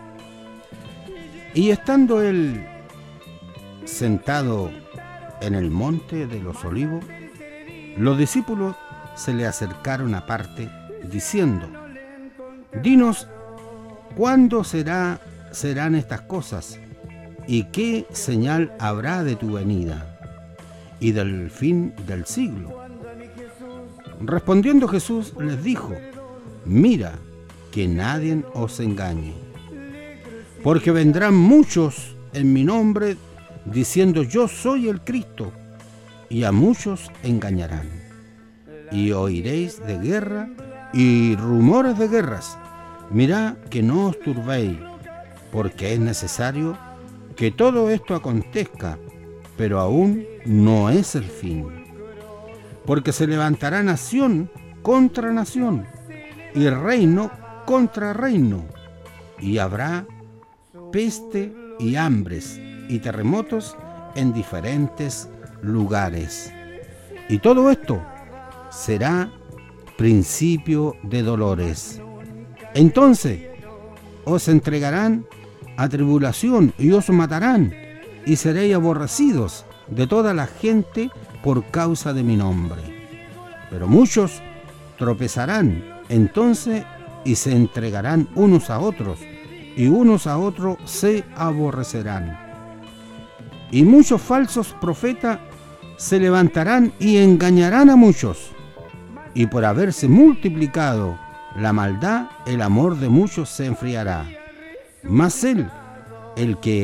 Y estando él sentado en el monte de los olivos, los discípulos se le acercaron aparte diciendo: dinos, ¿cuándo serán estas cosas? ¿Y qué señal habrá de tu venida y del fin del siglo? Respondiendo Jesús les dijo: mira que nadie os engañe, porque vendrán muchos en mi nombre diciendo yo soy el Cristo, y a muchos engañarán. Y oiréis de guerra y rumores de guerras. Mirad que no os turbéis, porque es necesario que todo esto acontezca, pero aún no es el fin. Porque se levantará nación contra nación, y reino contra reino, y habrá peste y hambres y terremotos en diferentes lugares. Y todo esto será principio de dolores. Entonces os entregarán a tribulación y os matarán, y seréis aborrecidos de toda la gente por causa de mi nombre. Pero muchos tropezarán entonces y se entregarán unos a otros, y unos a otros se aborrecerán. Y muchos falsos profetas se levantarán y engañarán a muchos. Y por haberse multiplicado la maldad, el amor de muchos se enfriará. Mas el que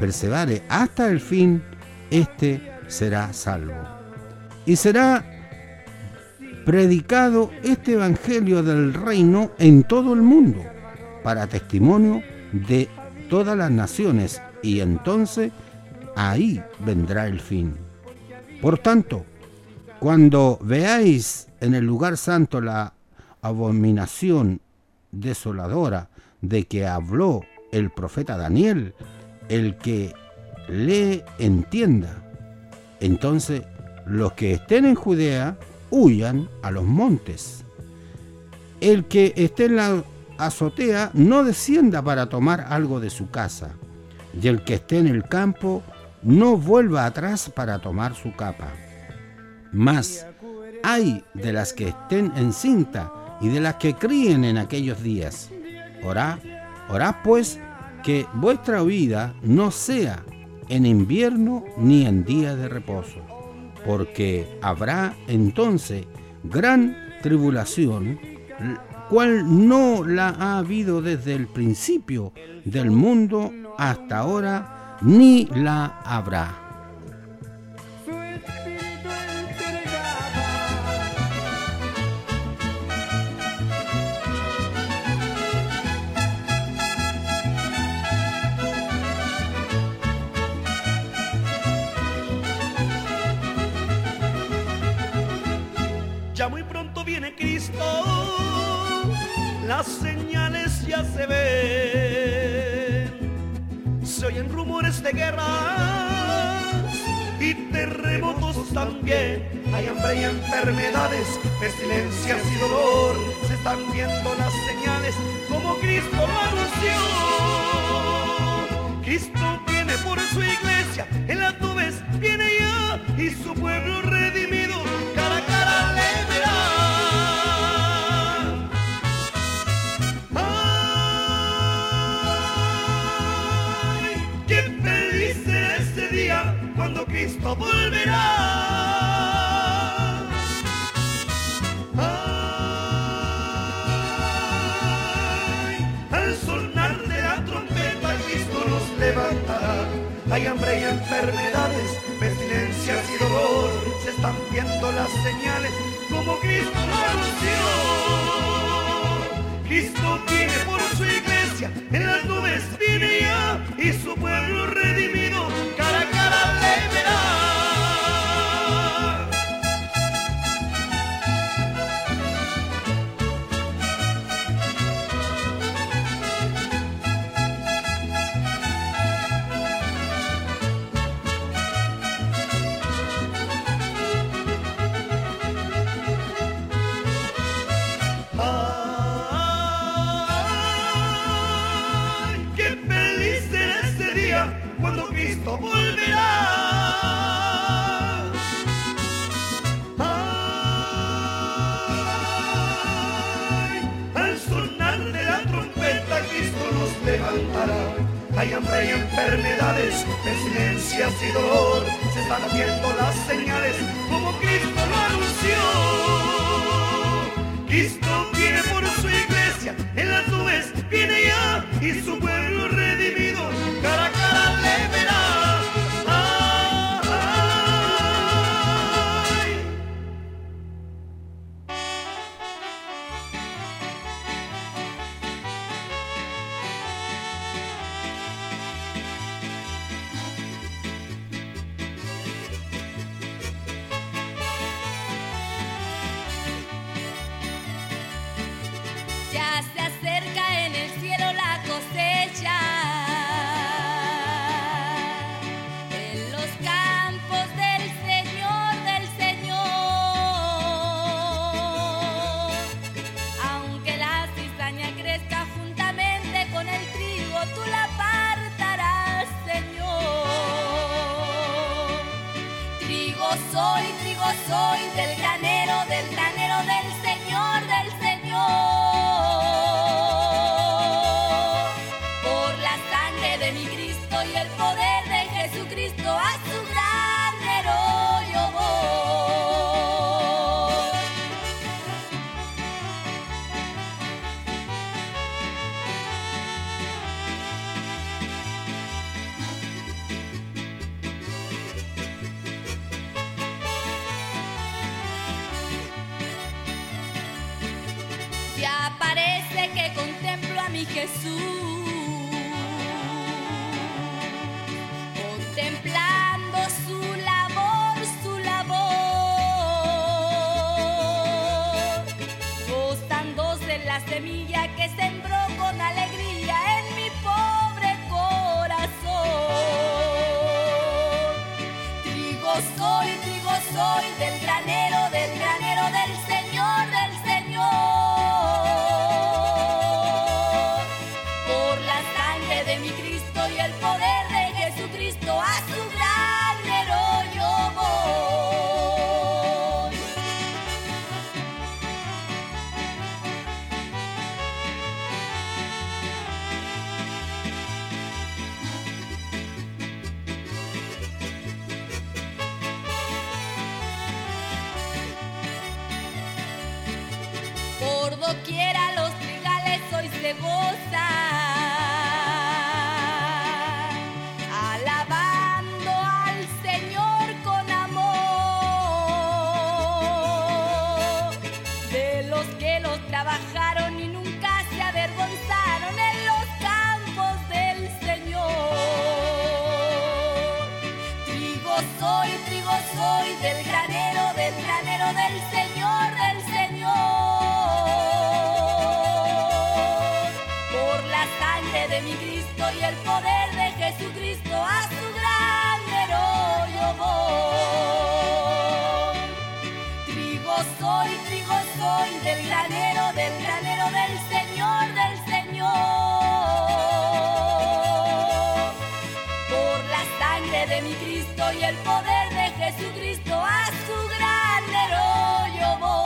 persevere hasta el fin, éste será salvo. Y será predicado este evangelio del reino en todo el mundo, para testimonio de todas las naciones, y entonces ahí vendrá el fin. Por tanto, cuando veáis en el lugar santo la abominación desoladora de que habló el profeta Daniel, el que le entienda, entonces los que estén en Judea huyan a los montes. El que esté en la azotea no descienda para tomar algo de su casa, y el que esté en el campo no vuelva atrás para tomar su capa. Mas hay de las que estén encinta y de las que críen en aquellos días. Orad pues que vuestra vida no sea en invierno ni en día de reposo, porque habrá entonces gran tribulación, cual no la ha habido desde el principio del mundo hasta ahora, ni la habrá. Ya muy pronto viene Cristo, las señales ya se ven, se oyen rumores de guerras y terremotos también. Hay hambre y enfermedades, pestilencias y dolor, se están viendo las señales como Cristo lo anunció. Cristo viene por su iglesia, en las nubes viene ya, y su pueblo redimido cara a cara le verá. Ay, qué feliz será ese día cuando Cristo volverá. Ay, al sonar de la trompeta Cristo nos levantará. Hay hambre y enfermedades, pestilencias y dolor, se están viendo las señales como Cristo lo anunció. Cristo viene por su iglesia, en las nubes viene ya, y su pueblo redimido cara a cara le verá. Cuando Cristo volverá. Ay, al sonar de la trompeta Cristo nos levantará. Hay hambre y enfermedades, pestilencias y dolor, se están viendo las señales como Cristo lo anunció. Cristo viene por su iglesia, en las nubes viene ya, y su pueblo redimido cara a cara le verá. Ya se acerca en el cielo la cosecha, en los campos del Señor, del Señor. Aunque la cizaña crezca juntamente con el trigo, tú la apartarás, Señor. Trigo soy del granero del Señor, del Señor. De mi Cristo y el poder de Jesucristo, a su granero yo voy. mi Jesús, contemplando su labor, gozando de la semilla que sembró con alegría en mi pobre corazón. Trigo soy del granero del Señor, por la sangre de mi Cristo y el poder de Jesucristo, a su granero yo voy. Por doquiera los trigales hoy se gozan, alabando al Señor con amor. De los que los trabajaron y nunca se avergonzaron en los campos del Señor. Trigo soy del granero del Señor, de mi Cristo y el poder de Jesucristo, a su granero yo voy. Trigo soy del granero del Señor, por la sangre de mi Cristo y el poder de Jesucristo, a su granero yo voy.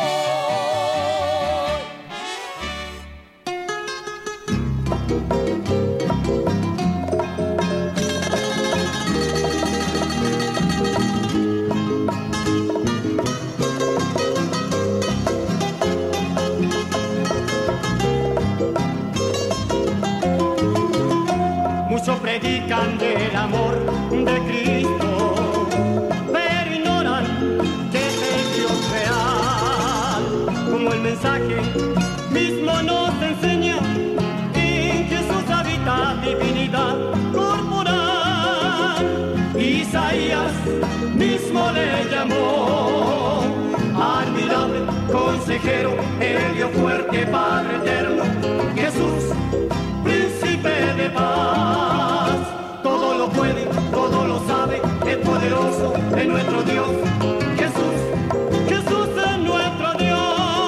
Muchos predican del amor de Cristo, pero ignoran que es el Dios real. Como el mensaje mismo nos enseña, en Jesús habita divinidad corporal. Isaías mismo le llamó admirable consejero, el Dios fuerte, Padre eterno, Jesús, príncipe de paz. Todo lo puede, todo lo sabe, es poderoso, es nuestro Dios. Jesús es nuestro Dios.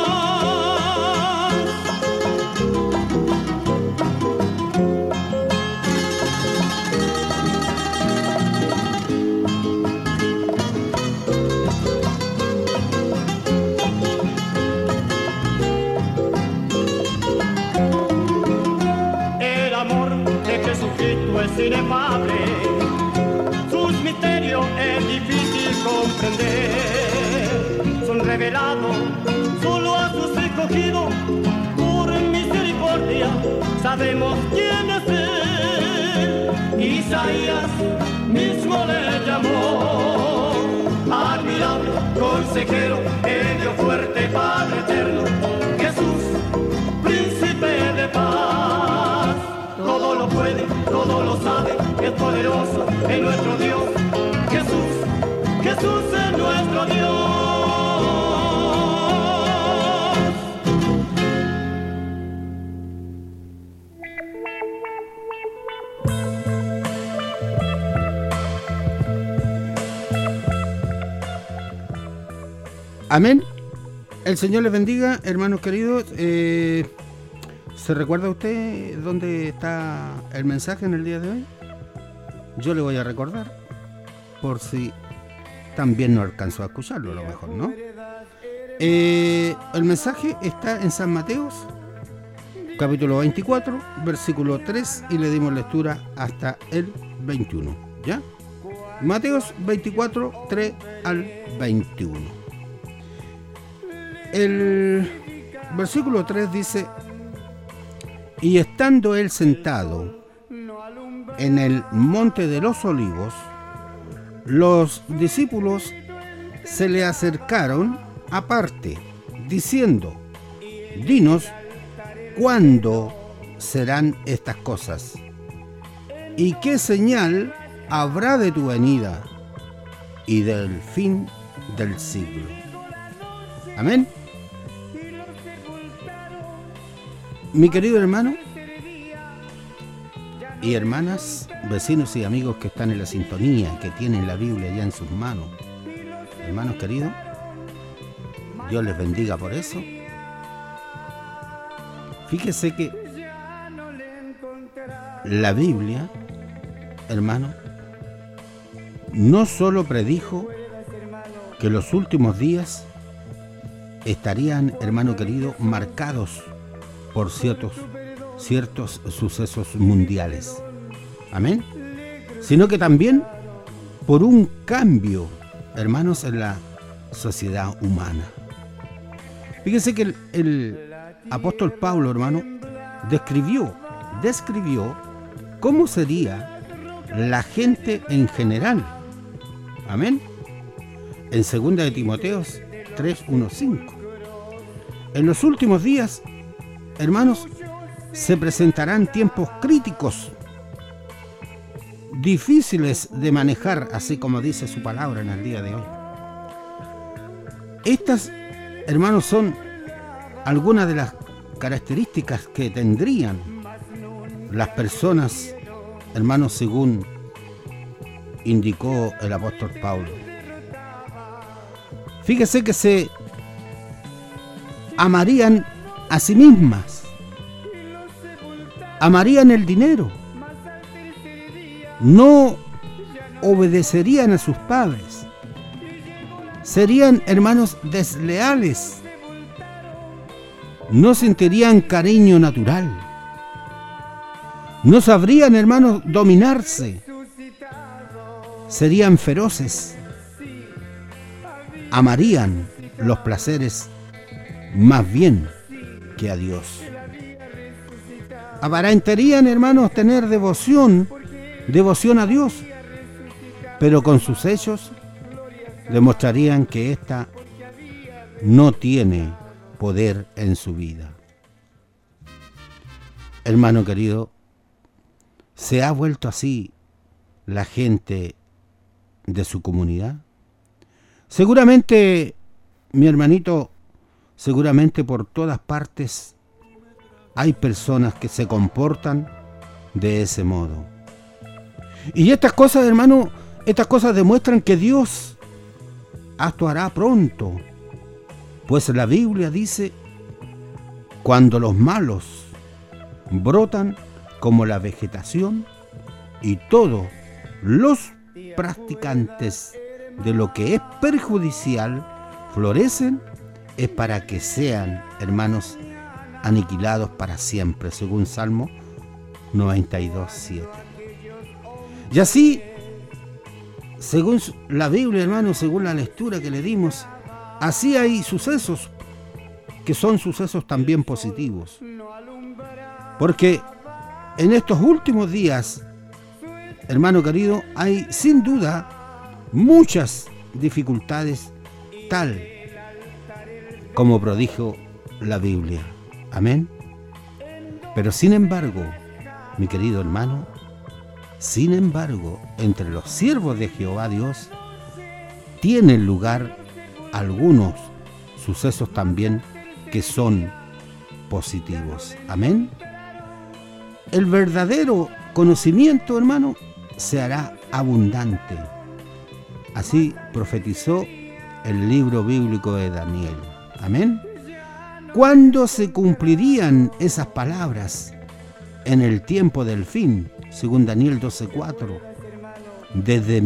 Es inefable, sus misterios es difícil comprender, son revelados solo a sus escogidos, por misericordia sabemos quién es él. Isaías mismo le llamó admirable consejero, el Dios fuerte, Padre eterno, Jesús, príncipe de paz. Todo lo puede, todo lo sabe, es poderoso, es nuestro Dios. Jesús es nuestro Dios. Amén. El Señor les bendiga, hermanos queridos. ¿Se recuerda usted dónde está el mensaje en el día de hoy? Yo le voy a recordar, por si también no alcanzó a escucharlo, a lo mejor, ¿no? El mensaje está en San Mateos, capítulo 24, versículo 3, y le dimos lectura hasta el 21, ¿ya? Mateos 24, 3 al 21. El versículo 3 dice: y estando él sentado en el monte de los olivos, los discípulos se le acercaron aparte, diciendo: dinos, ¿cuándo serán estas cosas? ¿Y qué señal habrá de tu venida y del fin del siglo? Amén. Mi querido hermano y hermanas, vecinos y amigos que están en la sintonía, que tienen la Biblia ya en sus manos, hermanos queridos, Dios les bendiga por eso. Fíjese que la Biblia, hermano, no solo predijo que los últimos días estarían, hermano querido, marcados por ciertos sucesos mundiales, amén, sino que también por un cambio, hermanos, en la sociedad humana. Fíjense que el apóstol Pablo, hermano, describió cómo sería la gente en general, amén, en 2 de Timoteo 3:1-5. En los últimos días, hermanos, se presentarán tiempos críticos, difíciles de manejar, así como dice su palabra en el día de hoy. Estas, hermanos, son algunas de las características que tendrían las personas, hermanos, según indicó el apóstol Pablo. Fíjese que se amarían a sí mismas, amarían el dinero, no obedecerían a sus padres, serían, hermanos, desleales, no sentirían cariño natural, no sabrían, hermanos, dominarse, serían feroces, amarían los placeres más bien que a Dios. Aparentarían, hermanos, tener devoción a Dios, pero con sus hechos demostrarían que ésta no tiene poder en su vida. Hermano querido, ¿se ha vuelto así la gente de su comunidad? Seguramente, mi hermanito, seguramente por todas partes hay personas que se comportan de ese modo. Y estas cosas, hermano, estas cosas demuestran que Dios actuará pronto. Pues la Biblia dice, cuando los malos brotan como la vegetación y todos los practicantes de lo que es perjudicial florecen, es para que sean, hermanos, aniquilados para siempre, según Salmo 92:7. Y así, según la Biblia, hermano, según la lectura que le dimos, así hay sucesos que son sucesos también positivos. Porque en estos últimos días, hermano querido, hay sin duda muchas dificultades, tal como prodijo la Biblia. Amén. Pero sin embargo, mi querido hermano, sin embargo, entre los siervos de Jehová Dios tienen lugar algunos sucesos también que son positivos. Amén. El verdadero conocimiento, hermano, se hará abundante. Así profetizó el libro bíblico de Daniel. Amén. ¿Cuándo se cumplirían esas palabras? En el tiempo del fin, según Daniel 12:4. Desde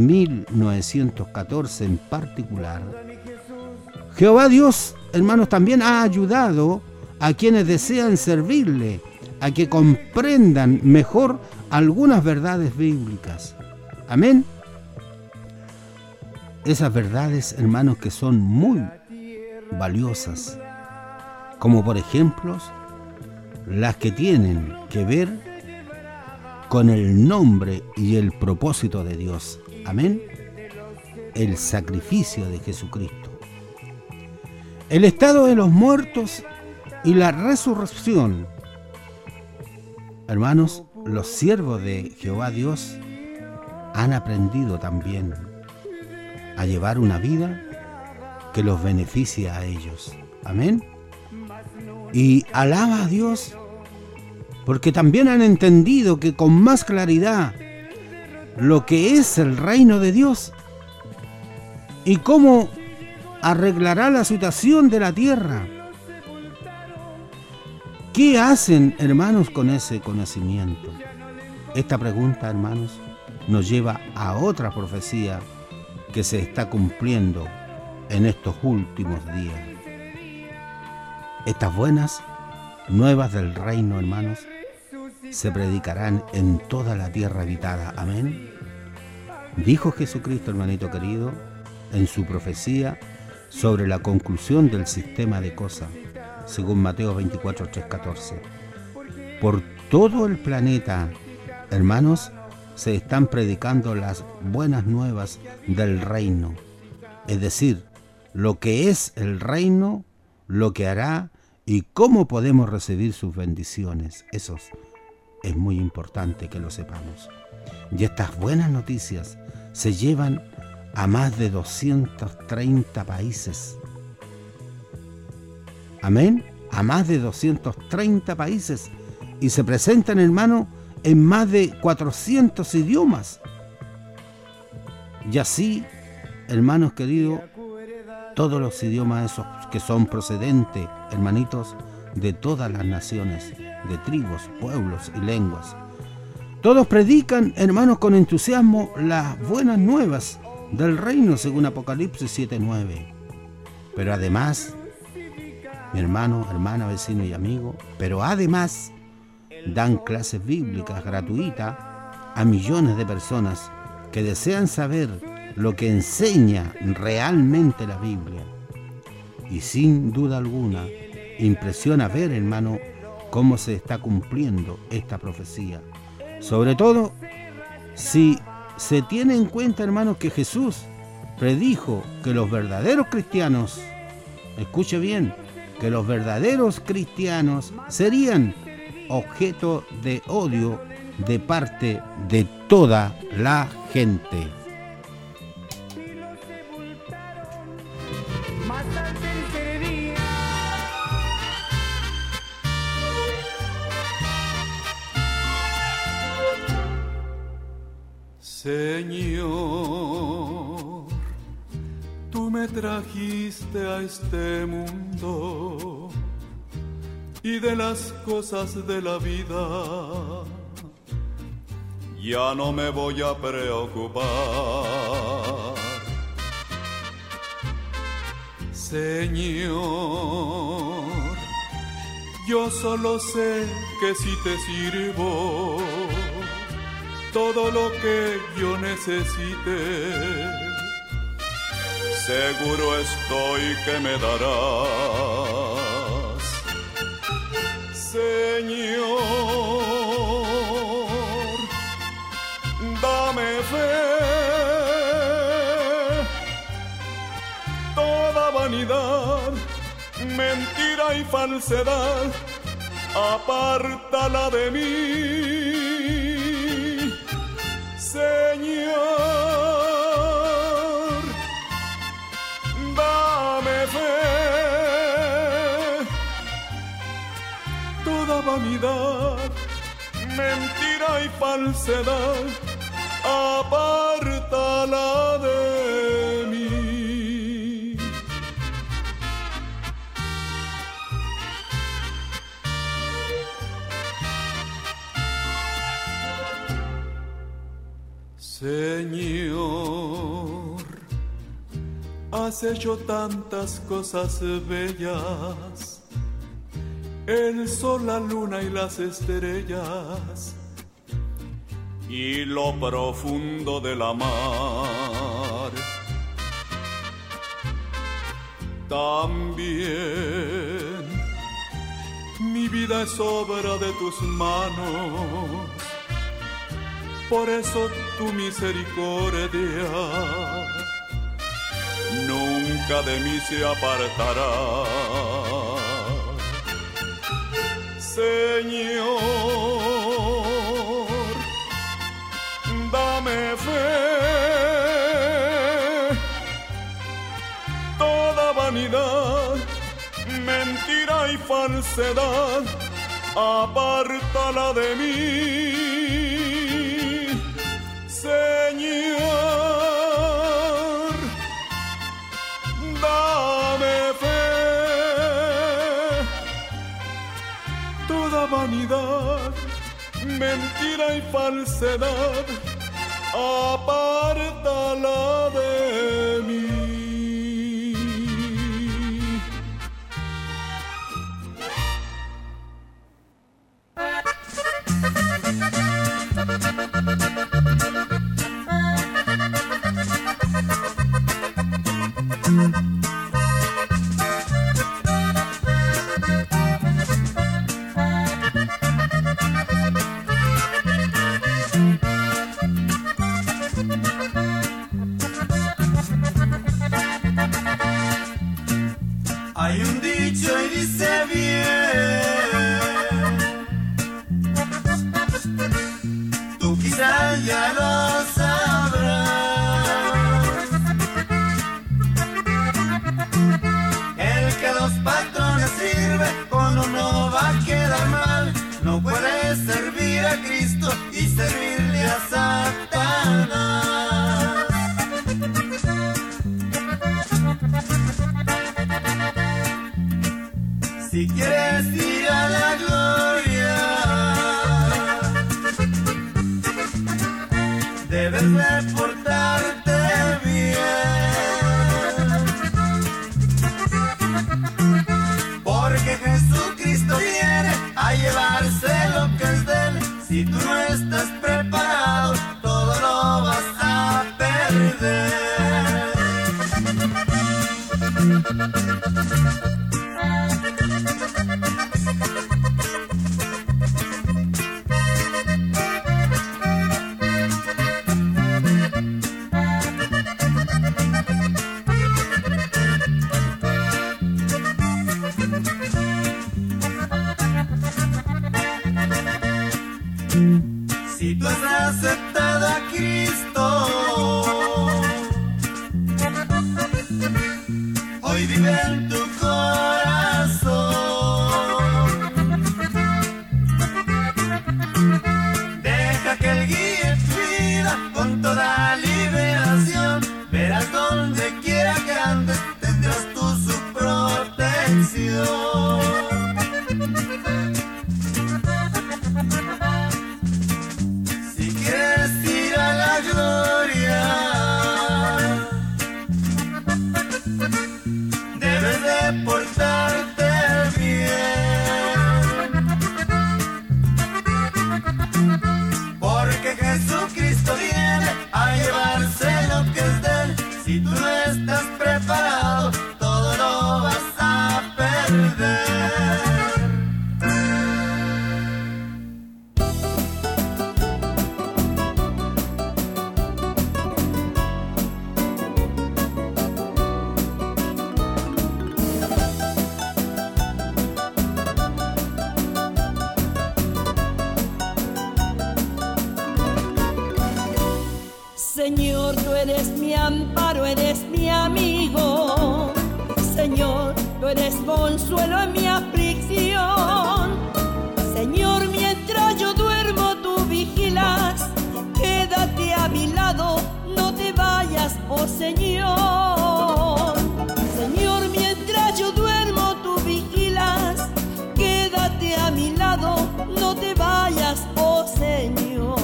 1914 en particular, Jehová Dios, hermanos, también ha ayudado a quienes desean servirle a que comprendan mejor algunas verdades bíblicas. Amén. Esas verdades, hermanos, que son muy valiosas, como por ejemplo las que tienen que ver con el nombre y el propósito de Dios. Amén. El sacrificio de Jesucristo, el estado de los muertos y la resurrección, Hermanos, los siervos de Jehová Dios han aprendido también a llevar una vida que los beneficia a ellos. Amén. Y alaba a Dios porque también han entendido que con más claridad lo que es el reino de Dios y cómo arreglará la situación de la tierra. ¿Qué hacen, hermanos, con ese conocimiento? Esta pregunta, hermanos, nos lleva a otra profecía que se está cumpliendo en estos últimos días. Estas buenas nuevas del reino, hermanos, se predicarán en toda la tierra habitada. Amén. Dijo Jesucristo, hermanito querido, en su profecía sobre la conclusión del sistema de cosas, según Mateo 24, 3, 14. Por todo el planeta, hermanos, se están predicando las buenas nuevas del reino. Es decir, lo que es el reino, lo que hará y cómo podemos recibir sus bendiciones. Eso es muy importante que lo sepamos. Y estas buenas noticias se llevan a más de 230 países. Amén. A más de 230 países. Y se presentan, hermano, en más de 400 idiomas. Y así, hermanos queridos, todos los idiomas esos que son procedentes, hermanitos, de todas las naciones, de tribus, pueblos y lenguas. Todos predican, hermanos, con entusiasmo las buenas nuevas del reino, según Apocalipsis 7:9. Pero además, mi hermano, hermana, vecino y amigo, pero además dan clases bíblicas gratuitas a millones de personas que desean saber lo que enseña realmente la Biblia. Y sin duda alguna, impresiona ver, hermano, cómo se está cumpliendo esta profecía. Sobre todo, si se tiene en cuenta, hermanos, que Jesús predijo que los verdaderos cristianos, escuche bien, que los verdaderos cristianos serían objeto de odio de parte de toda la gente. Señor, tú me trajiste a este mundo y de las cosas de la vida ya no me voy a preocupar. Señor, yo solo sé que si te sirvo, todo lo que yo necesite, seguro estoy que me darás. Señor, dame fe, toda vanidad, mentira y falsedad, apártala de mí. Señor, dame fe, toda vanidad, mentira y falsedad, apártala de mí. Señor, has hecho tantas cosas bellas, el sol, la luna y las estrellas, y lo profundo de la mar. También mi vida es obra de tus manos, por eso tu misericordia nunca de mí se apartará. Señor, vanidad, mentira y falsedad, apártala de mí, Señor, dame fe. Toda vanidad, mentira y falsedad, apártala de mí. Hay un dicho y dice bien, tú quizás ya lo sabrás, el que dos patrones sirve con uno va a quedar mal. No puedes servir a Cristo y servirle a Satanás. Si quieres ir a la gloria, debes de portarte bien, porque Jesucristo viene a llevarse lo que es de él. Si tú no estás preparado, todo lo vas a perder. Si tú has aceptado a Cristo, hoy vive en tu corazón. Deja que Él guíe tu vida con toda liberación. Verás donde quiera que andes, tendrás tú su protección. Portarte bien, porque Jesucristo viene a llevarse lo que es de él. Si tú no estás preparado, todo lo vas a perder. Señor, tú eres mi amparo, eres mi amigo. Señor, tú eres consuelo en mi aflicción. Señor, mientras yo duermo, tú vigilas. Quédate a mi lado, no te vayas, oh Señor. Señor, mientras yo duermo, tú vigilas. Quédate a mi lado, no te vayas, oh Señor.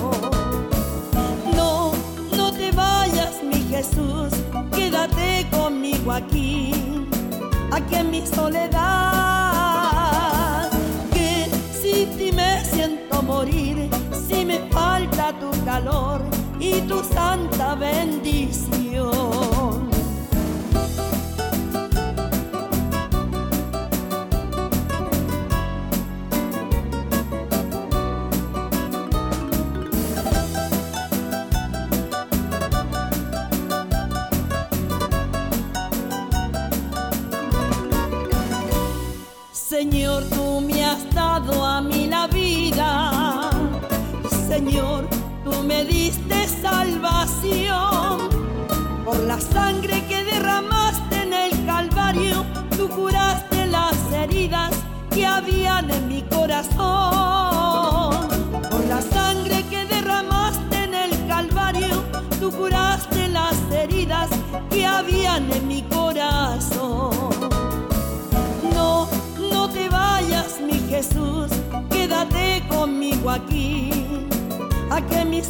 No te vayas, mi Jesús, quédate conmigo aquí en mi soledad. Que sin ti me siento morir, si me falta tu calor y tu santa bendición. Señor, tú me has dado a mí la vida. Señor, tú me diste salvación. Por la sangre que derramaste en el Calvario, corazón. Por la sangre que derramaste en el Calvario, tú curaste las heridas que habían en mi corazón. No, no te vayas, mi Jesús, quédate conmigo aquí, a que mi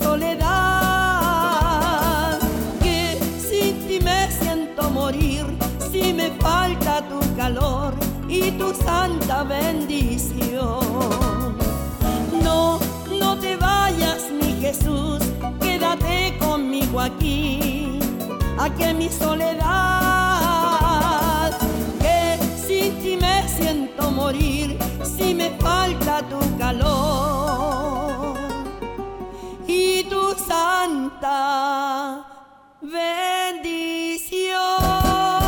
soledad, que sin ti me siento morir, si me falta tu calor y tu santa bendición. No, no te vayas, mi Jesús, quédate conmigo aquí, a que mi soledad, que sin ti me siento morir, si me falta tu calor y tu santa bendición.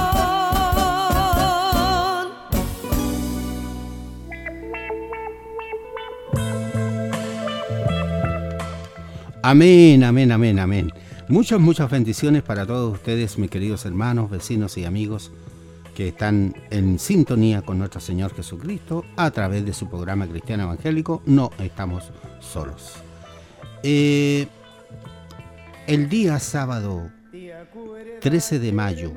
Amén, amén, amén, amén. Muchas bendiciones para todos ustedes, mis queridos hermanos, vecinos y amigos que están en sintonía con nuestro Señor Jesucristo a través de su programa Cristiano Evangélico. No estamos solos. El día sábado 13 de mayo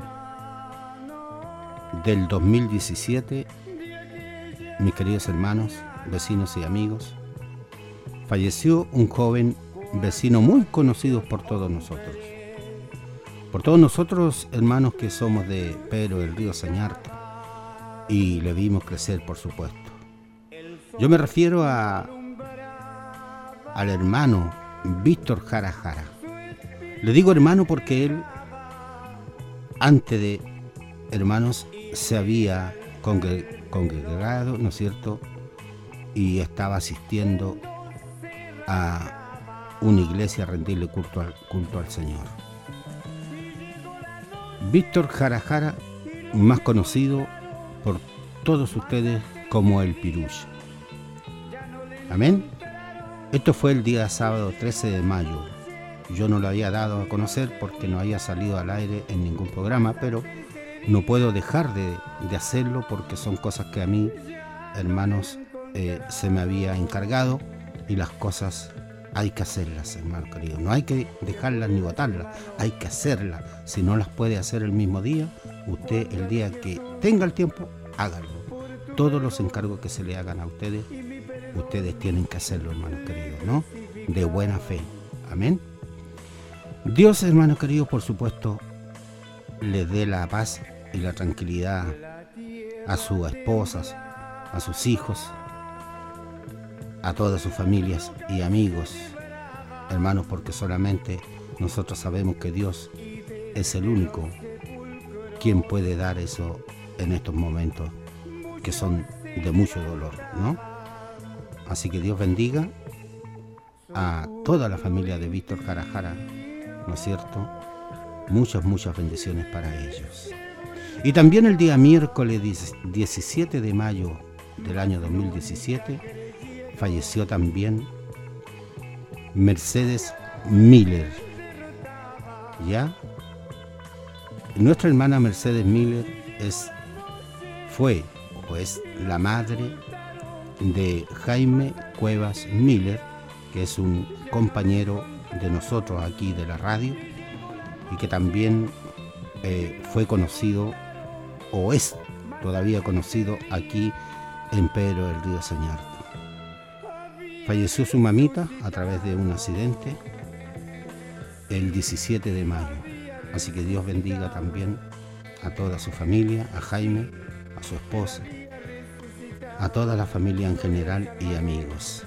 del 2017, mis queridos hermanos, vecinos y amigos, falleció un joven vecino muy conocido por todos nosotros. Por todos nosotros, hermanos, que somos de Pedro del Río Sañarte y le vimos crecer, por supuesto. Yo me refiero al hermano Víctor Jara Jara. Le digo hermano porque él, antes de hermanos, se había congregado, ¿no es cierto?, y estaba asistiendo a una iglesia a rendirle culto al Señor. Víctor Jara Jara, más conocido por todos ustedes como el Pirucho. Amén. Esto fue el día sábado 13 de mayo. Yo no lo había dado a conocer porque no había salido al aire en ningún programa, pero no puedo dejar de hacerlo porque son cosas que a mí, hermanos, se me había encargado, y las cosas hay que hacerlas, hermano querido. No hay que dejarlas ni botarlas, hay que hacerlas. Si no las puede hacer el mismo día, usted el día que tenga el tiempo, hágalo. Todos los encargos que se le hagan a ustedes tienen que hacerlo, hermano querido, ¿no? De buena fe. Amén. Dios, hermano querido, por supuesto, le dé la paz y la tranquilidad a sus esposas, a sus hijos, a todas sus familias y amigos, hermanos, porque solamente nosotros sabemos que Dios es el único quien puede dar eso en estos momentos que son de mucho dolor, ¿no? Así que Dios bendiga a toda la familia de Víctor Jara Jara, ¿no es cierto? Muchas bendiciones para ellos. Y también el día miércoles 17 de mayo del año 2017, falleció también Mercedes Miller. ¿Ya? Nuestra hermana Mercedes Miller fue la madre de Jaime Cuevas Miller, que es un compañero de nosotros aquí de la radio y que también fue conocido o es todavía conocido aquí en Pedro del Río Sañarte. Falleció su mamita a través de un accidente el 17 de mayo. Así que Dios bendiga también a toda su familia, a Jaime, a su esposa, a toda la familia en general y amigos.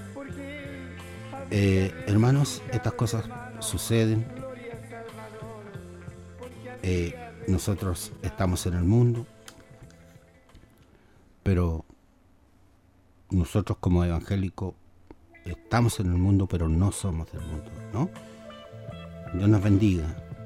Hermanos, estas cosas suceden. Nosotros estamos en el mundo, pero nosotros como evangélicos estamos en el mundo, pero no somos del mundo, ¿no? Dios nos bendiga.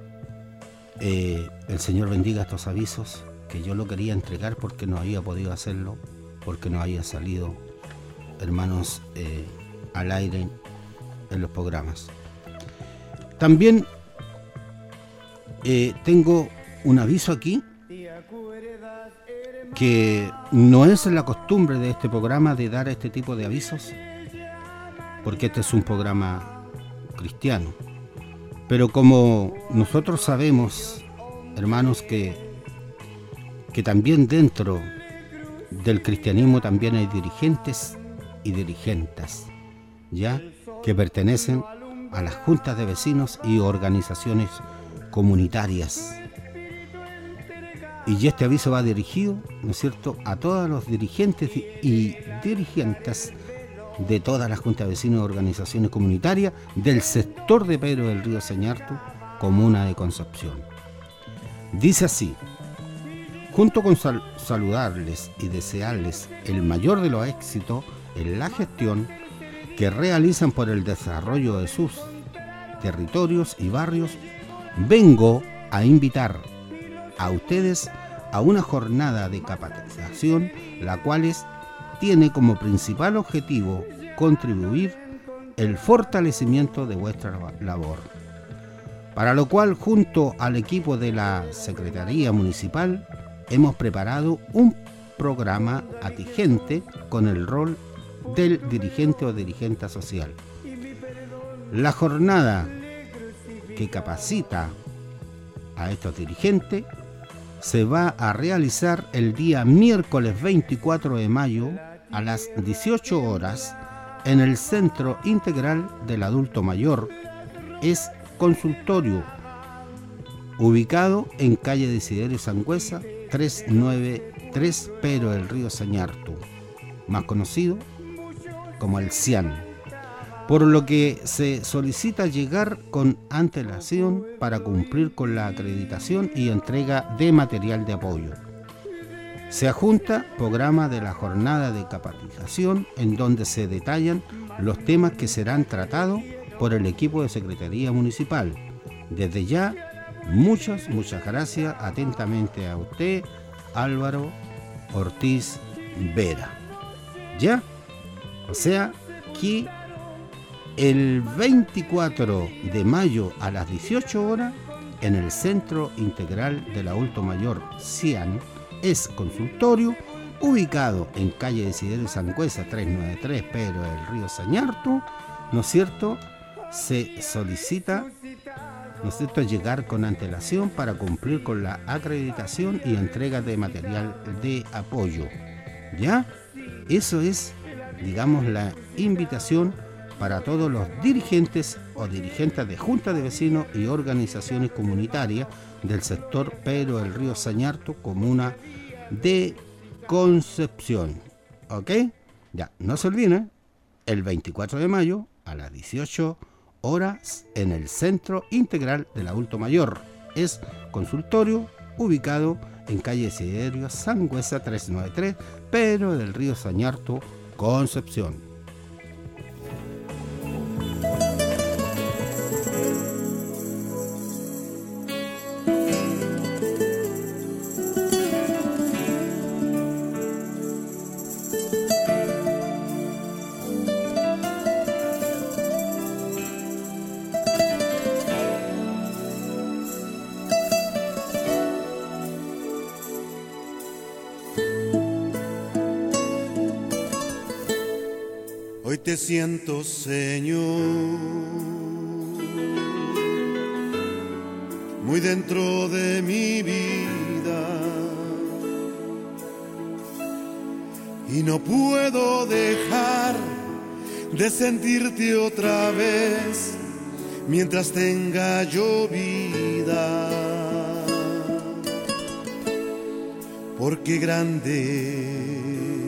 El Señor bendiga estos avisos que yo lo quería entregar porque no había podido hacerlo, porque no había salido, hermanos, al aire en los programas. También tengo un aviso aquí que no es la costumbre de este programa de dar este tipo de avisos, porque este es un programa cristiano. Pero como nosotros sabemos, hermanos, que también dentro del cristianismo también hay dirigentes y dirigentas, ya, que pertenecen a las juntas de vecinos y organizaciones comunitarias. Y este aviso va dirigido, ¿no es cierto?, a todos los dirigentes y dirigentas de todas las juntas de vecinos y organizaciones comunitarias del sector de Pedro del Río Sañartu, comuna de Concepción. Dice así: junto con saludarles y desearles el mayor de los éxitos en la gestión que realizan por el desarrollo de sus territorios y barrios, vengo a invitar a ustedes a una jornada de capacitación, la cual tiene como principal objetivo contribuir el fortalecimiento de vuestra labor, para lo cual junto al equipo de la Secretaría Municipal hemos preparado un programa atingente con el rol del dirigente o dirigente social. La jornada que capacita a estos dirigentes se va a realizar el día miércoles 24 de mayo a las 18 horas en el Centro Integral del Adulto Mayor. Es consultorio ubicado en calle Desiderio Sangüesa 393, Pedro del Río Sañartu, más conocido como el CIAN, por lo que se solicita llegar con antelación para cumplir con la acreditación y entrega de material de apoyo. Se adjunta programa de la jornada de capacitación en donde se detallan los temas que serán tratados por el equipo de Secretaría Municipal. Desde ya, muchas gracias. Atentamente a usted, Álvaro Ortiz Vera. ¿Ya? O sea que el 24 de mayo a las 18 horas en el Centro Integral del Adulto Mayor CIAN, es consultorio ubicado en calle Desiderio Sangüesa 393, Pedro del Río Sañartu, ¿no es cierto? Se solicita, ¿no es cierto?, llegar con antelación para cumplir con la acreditación y entrega de material de apoyo. ¿Ya? Eso es, digamos, la invitación para todos los dirigentes o dirigentes de juntas de vecinos y organizaciones comunitarias del sector Pedro del Río Sañartu, comuna de Concepción. ¿Ok? Ya, no se olviden, el 24 de mayo a las 18 horas en el Centro Integral del Adulto Mayor. Es consultorio ubicado en calle Desiderio Sangüesa 393, Pedro del Río Sañartu, Concepción. Hoy te siento, Señor, muy dentro de mi vida, y no puedo dejar de sentirte otra vez mientras tenga yo vida, porque grande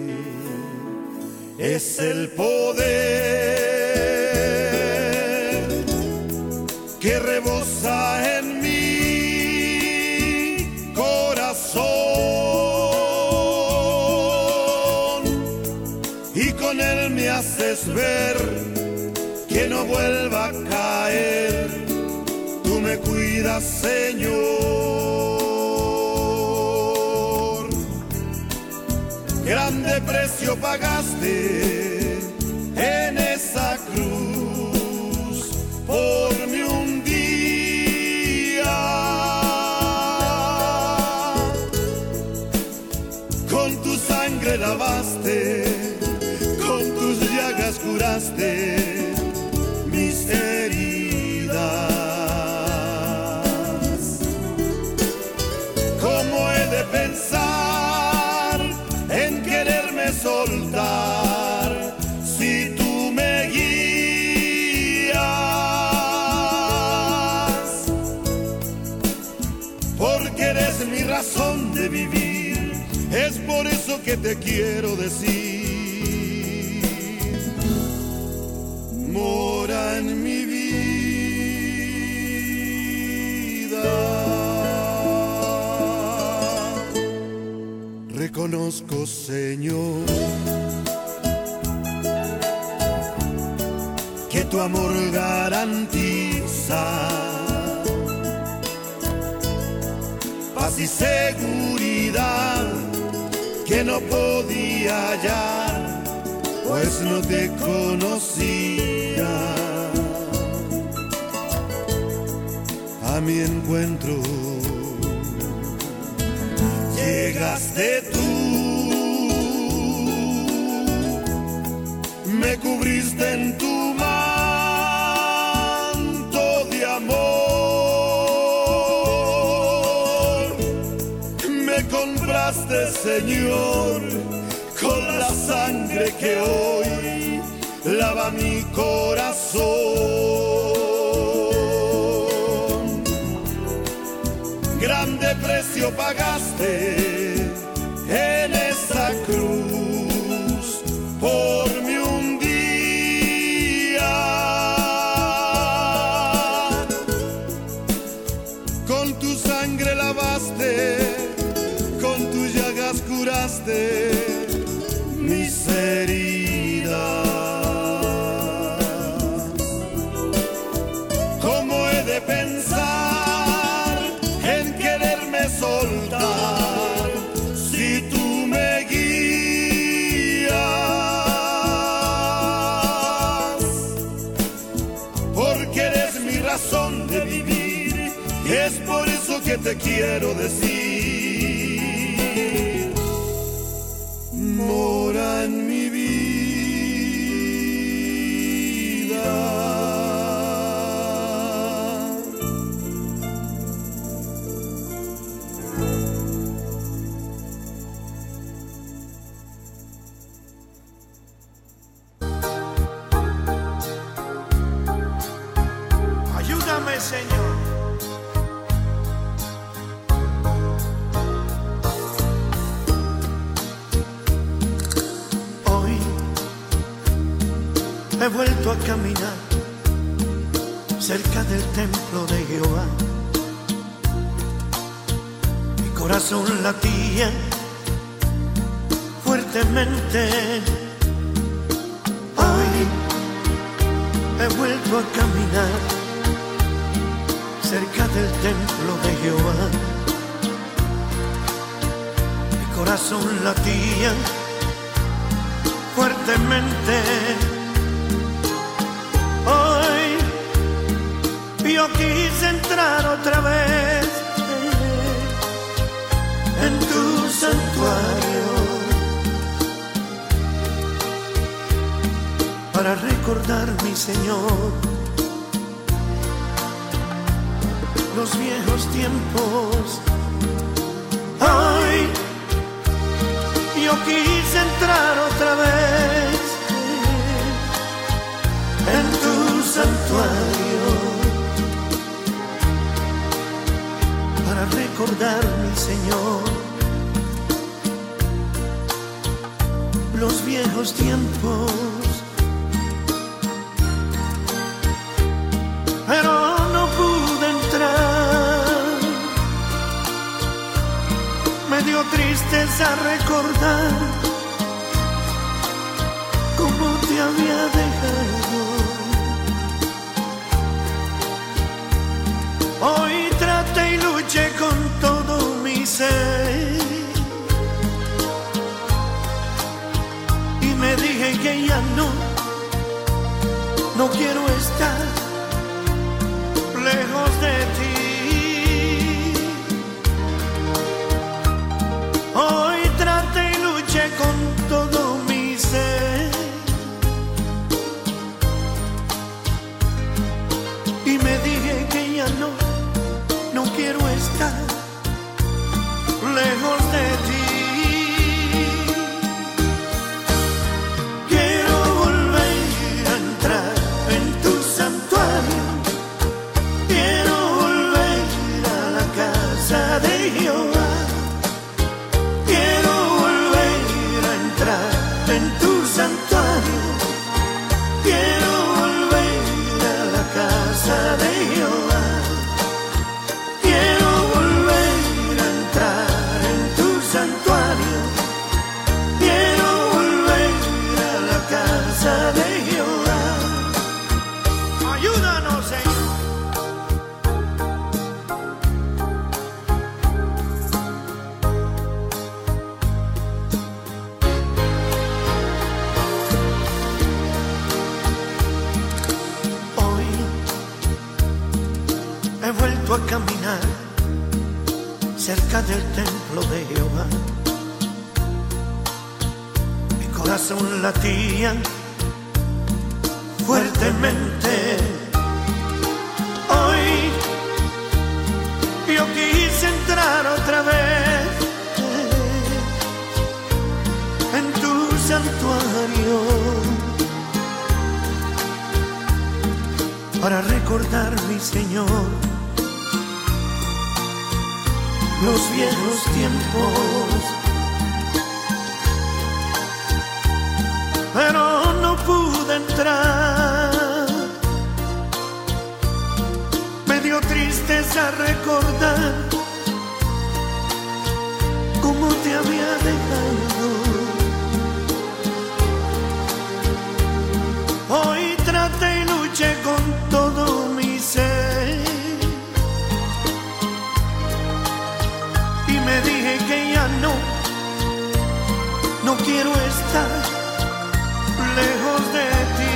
es el poder que rebosa en mi corazón, y con él me haces ver que no vuelva a caer. Tú me cuidas, Señor. Grande precio pagaste en esa cruz por mí un día. Con pensar en quererme soltar si tú me guías? Porque eres mi razón de vivir, es por eso que te quiero decir, mora en mi vida. Reconozco, Señor, que tu amor garantiza paz y seguridad que no podía hallar, pues no te conocía. A mi encuentro llegaste tú, me cubriste en tu manto de amor, me compraste, Señor, con la sangre que hoy lava mi corazón. Grande precio pagaste en esa cruz por mí un día. Con tu sangre lavaste, con tus llagas curaste mis heridas. ¿Cómo he de pensar en quererme soltar si tú me guías? Porque eres mi razón de vivir y es por eso que te quiero decir, mora en mi vida. Ayúdame, Señor. Hoy he vuelto a caminar cerca del templo de Jehová. Mi corazón latía fuertemente. Hoy he vuelto a caminar cerca del templo de Jehová. Mi corazón latía fuertemente. Hoy yo quise entrar otra vez en tu santuario para recordar, mi Señor, los viejos tiempos. Hoy yo quise entrar otra vez en tu santuario para recordar, mi Señor, los viejos tiempos. Pero no pude entrar, me dio tristeza recordar cómo te había dejado. Hoy traté y luché con todo mi ser y me dije que ya no quiero estar lejos de ti. Hoy traté y luché con Jehová. Quiero volver a entrar en tu santuario. Quiero volver a la casa de Jehová. Quiero volver a entrar en tu santuario. Quiero volver a la casa de Jehová. Ayúdanos, Señor. Hoy he vuelto a caminar cerca del templo de Jehová. Mi corazón latía fuertemente. Hoy yo quise entrar otra vez en tu santuario para recordar, mi Señor, los viejos tiempos. Pero no pude entrar. Me dio tristeza recordar cómo te había dejado. Hoy traté y luché con todo mi ser y me dije que ya no quiero estar lejos de ti.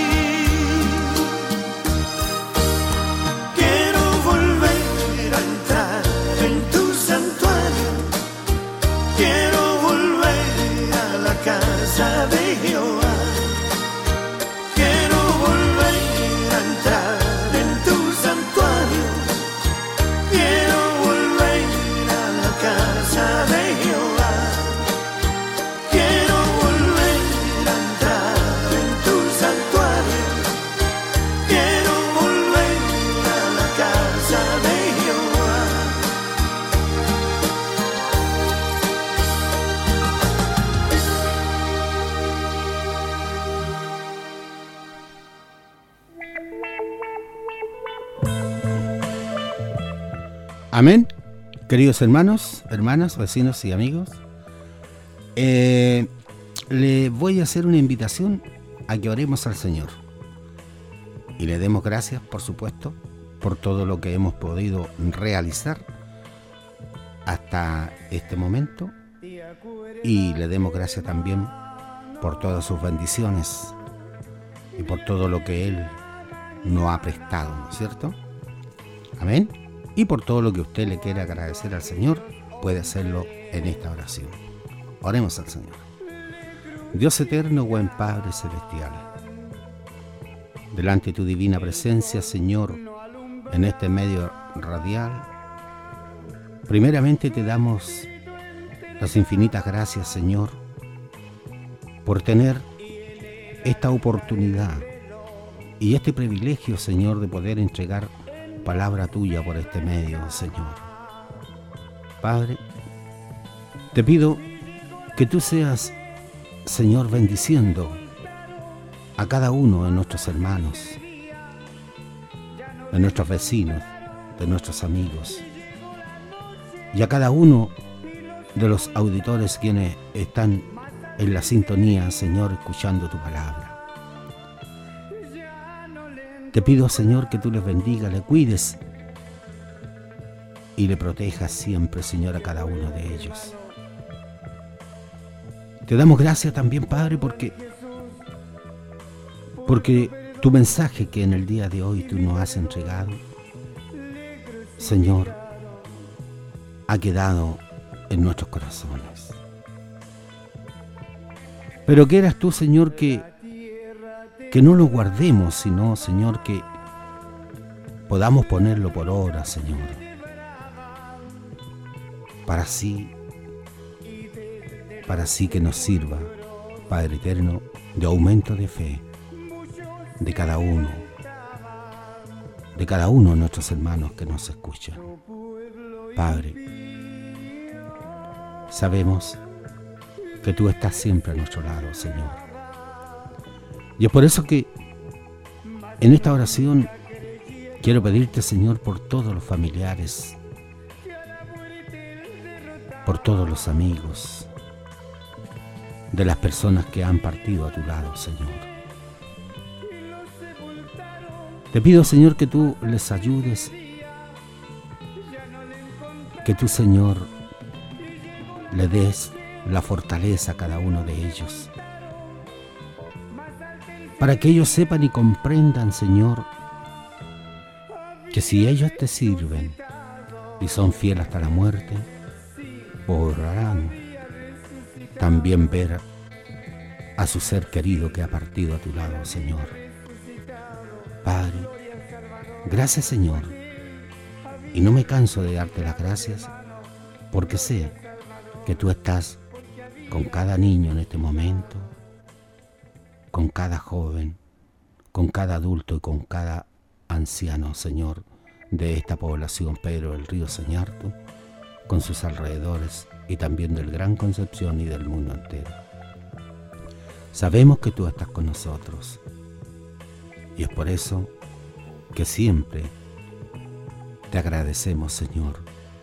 Quiero volver a entrar en tu santuario. Quiero volver a la casa de Jehová. Quiero volver a entrar en tu santuario. Quiero volver a la casa de Jehová. Quiero volver a entrar en tu santuario. Quiero volver a la casa de Jehová. Amén. Queridos hermanos, hermanas, vecinos y amigos, le voy a hacer una invitación a que oremos al Señor y le demos gracias, por supuesto, por todo lo que hemos podido realizar hasta este momento, y le demos gracias también por todas sus bendiciones y por todo lo que Él nos ha prestado, ¿no es cierto? Amén. Y por todo lo que usted le quiera agradecer al Señor, puede hacerlo en esta oración. Oremos al Señor. Dios eterno, buen Padre celestial, delante de tu divina presencia, Señor, en este medio radial, primeramente te damos las infinitas gracias, Señor, por tener esta oportunidad y este privilegio, Señor, de poder entregar palabra tuya por este medio, Señor. Padre, te pido que tú seas, Señor, bendiciendo a cada uno de nuestros hermanos, de nuestros vecinos, de nuestros amigos, y a cada uno de los auditores quienes están en la sintonía, Señor, escuchando tu palabra. Te pido, Señor, que tú les bendigas, le cuides y le protejas siempre, Señor, a cada uno de ellos. Te damos gracias también, Padre, porque tu mensaje que en el día de hoy tú nos has entregado, Señor, ha quedado en nuestros corazones. Pero quieras tú, Señor, que no lo guardemos, sino, Señor, que podamos ponerlo por obra, Señor, para así que nos sirva, Padre eterno, de aumento de fe de cada uno de nuestros hermanos que nos escuchan. Padre, Sabemos que tú estás siempre a nuestro lado, Señor. Y es por eso que en esta oración quiero pedirte, Señor, por todos los familiares, por todos los amigos, de las personas que han partido a tu lado, Señor. Te pido, Señor, que tú les ayudes, que tú, Señor, le des la fortaleza a cada uno de ellos, para que ellos sepan y comprendan, Señor, que si ellos te sirven y son fieles hasta la muerte, podrán también ver a su ser querido que ha partido a tu lado, Señor. Padre, gracias, Señor, y no me canso de darte las gracias, porque sé que tú estás con cada niño en este momento, con cada joven, con cada adulto y con cada anciano, Señor, de esta población Pedro del Río Señarto, con sus alrededores y también del Gran Concepción y del mundo entero. Sabemos que tú estás con nosotros y es por eso que siempre te agradecemos, Señor,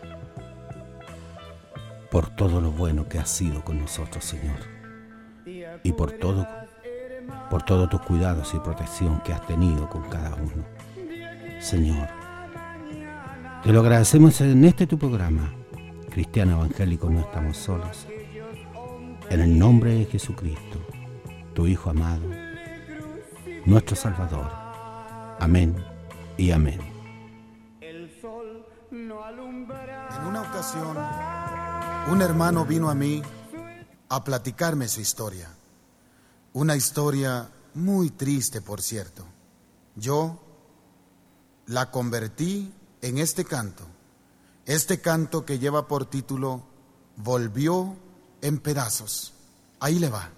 por todo lo bueno que has sido con nosotros, Señor, y por todos tus cuidados y protección que has tenido con cada uno. Señor, te lo agradecemos en este tu programa, Cristiano Evangélico No Estamos Solos, en el nombre de Jesucristo, tu Hijo amado, nuestro Salvador. Amén y amén. En una ocasión, un hermano vino a mí a platicarme su historia. Una historia muy triste, por cierto. Yo la convertí en este canto que lleva por título Volvió en pedazos. Ahí le va.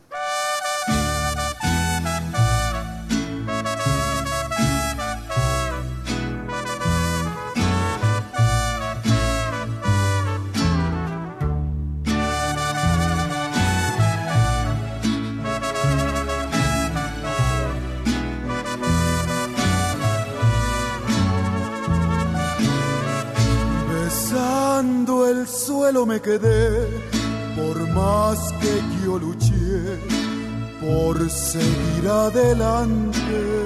El suelo me quedé, por más que yo luché por seguir adelante.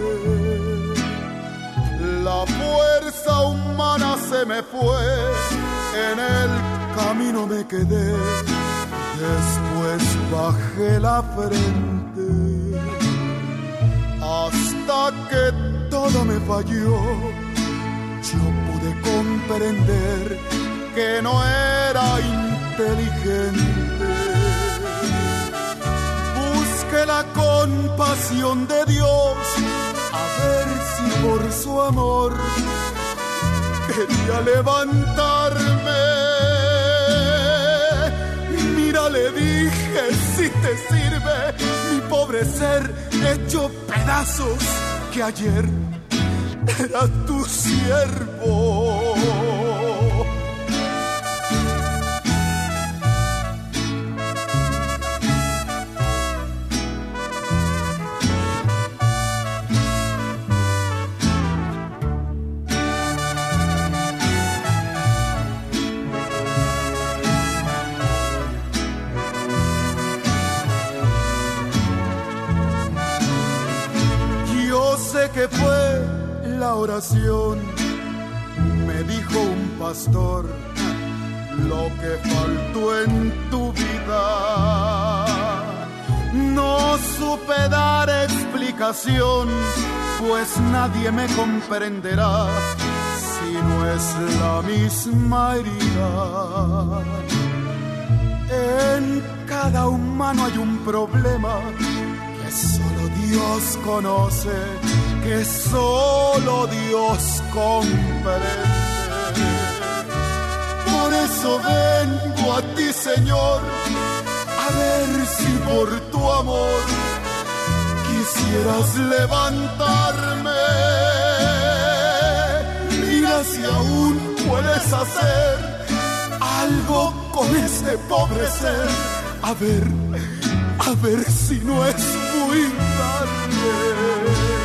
La fuerza humana se me fue, en el camino me quedé, después bajé la frente, hasta que todo me falló. Yo pude comprender que no era inteligente. Busqué la compasión de Dios, a ver si por su amor quería levantarme. Mira, le dije, si te sirve, mi pobre ser hecho pedazos, que ayer era tu siervo. Que fue la oración, me dijo un pastor, lo que faltó en tu vida. No supe dar explicación, pues nadie me comprenderá si no es la misma herida. En cada humano hay un problema que solo Dios conoce, que solo Dios comprende. Por eso vengo a ti, Señor, a ver si por tu amor quisieras levantarme. Mira si aún puedes hacer algo con este pobre ser. A ver si no es muy tarde.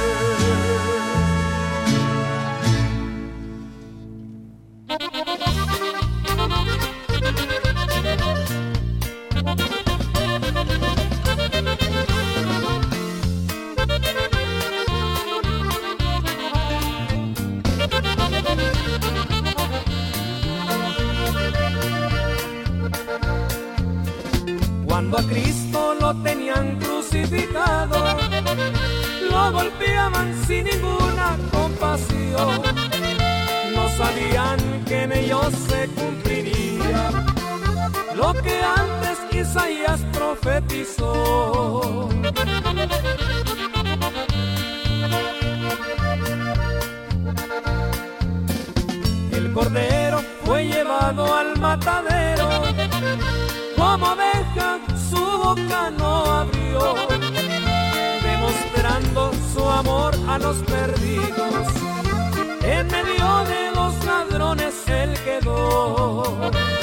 Cuando a Cristo lo tenían crucificado, lo golpeaban sin ninguna compasión. No sabían que en ellos se cumpliría lo que antes Isaías profetizó. El cordero fue llevado al matadero, como oveja su boca no abrió, demostrando su amor a los perdidos. En medio de los ladrones él quedó.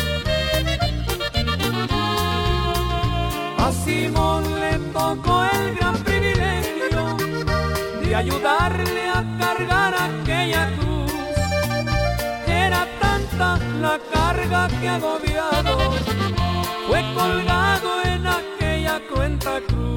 A Simón le tocó el gran privilegio de ayudarle a cargar aquella cruz. Era tanta la carga que agobiado fue colgado en aquella cruenta cruz.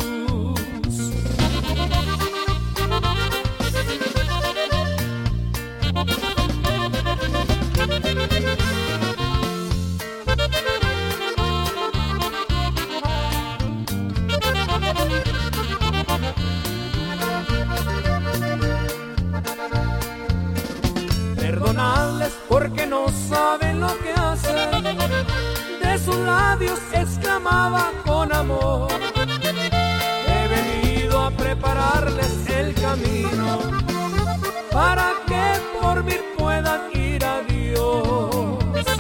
Perdonadles porque no saben lo que hacen. De sus labios exclamaba con amor: he venido a prepararles el camino para que por mí puedan ir a Dios.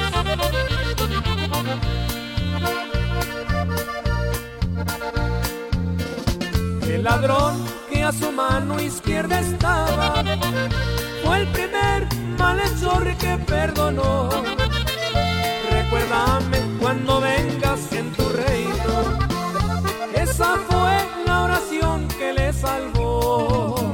El ladrón que a su mano izquierda estaba fue el primer malhechor que perdonó. Recuérdame cuando vengas en tu reino. Esa fue la oración que le salvó.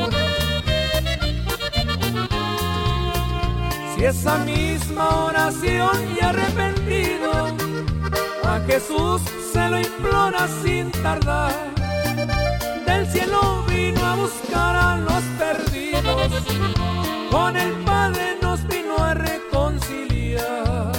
Si esa misma oración y arrepentido a Jesús se lo implora sin tardar, del cielo vino a buscar a los perdidos, con el Padre nos vino a reconciliar.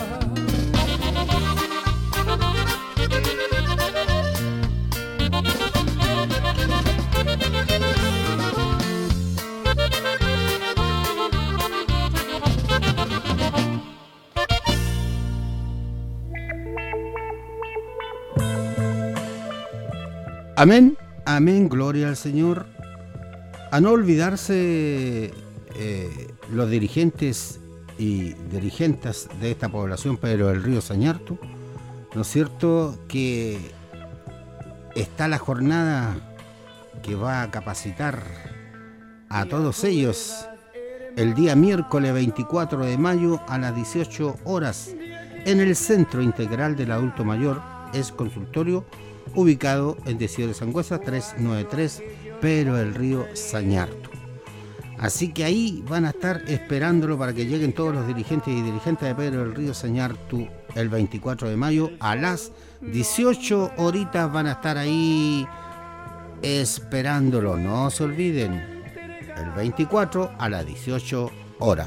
Amén, amén, gloria al Señor. A no olvidarse los dirigentes y dirigentes de esta población Pedro del Río Sañartu, ¿no es cierto?, que está la jornada que va a capacitar a todos ellos el día miércoles 24 de mayo a las 18 horas en el Centro Integral del Adulto Mayor, es consultorio ubicado en Desierto de Sangüesa 393, Pedro del Río Sañartu. Así que ahí van a estar esperándolo para que lleguen todos los dirigentes y dirigentes de Pedro del Río Sañartu el 24 de mayo a las 18 horitas. Van a estar ahí esperándolo, no se olviden, el 24 a las 18 horas.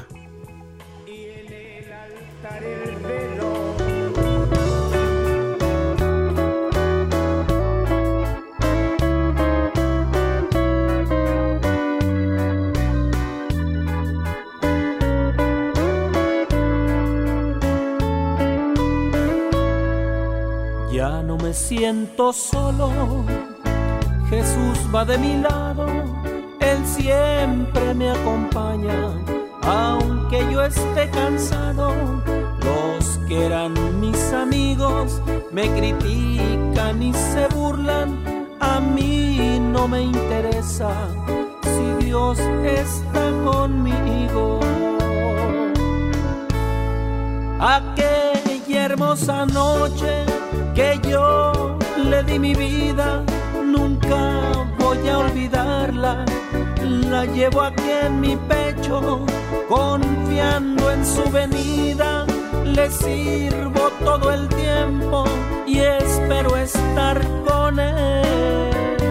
Ya no me siento solo, Jesús va de mi lado, Él siempre me acompaña, aunque yo esté cansado. Los que eran mis amigos me critican y se burlan, a mí no me interesa si Dios está conmigo. Aquella hermosa noche que yo le di mi vida, nunca voy a olvidarla. La llevo aquí en mi pecho, confiando en su venida. Le sirvo todo el tiempo y espero estar con él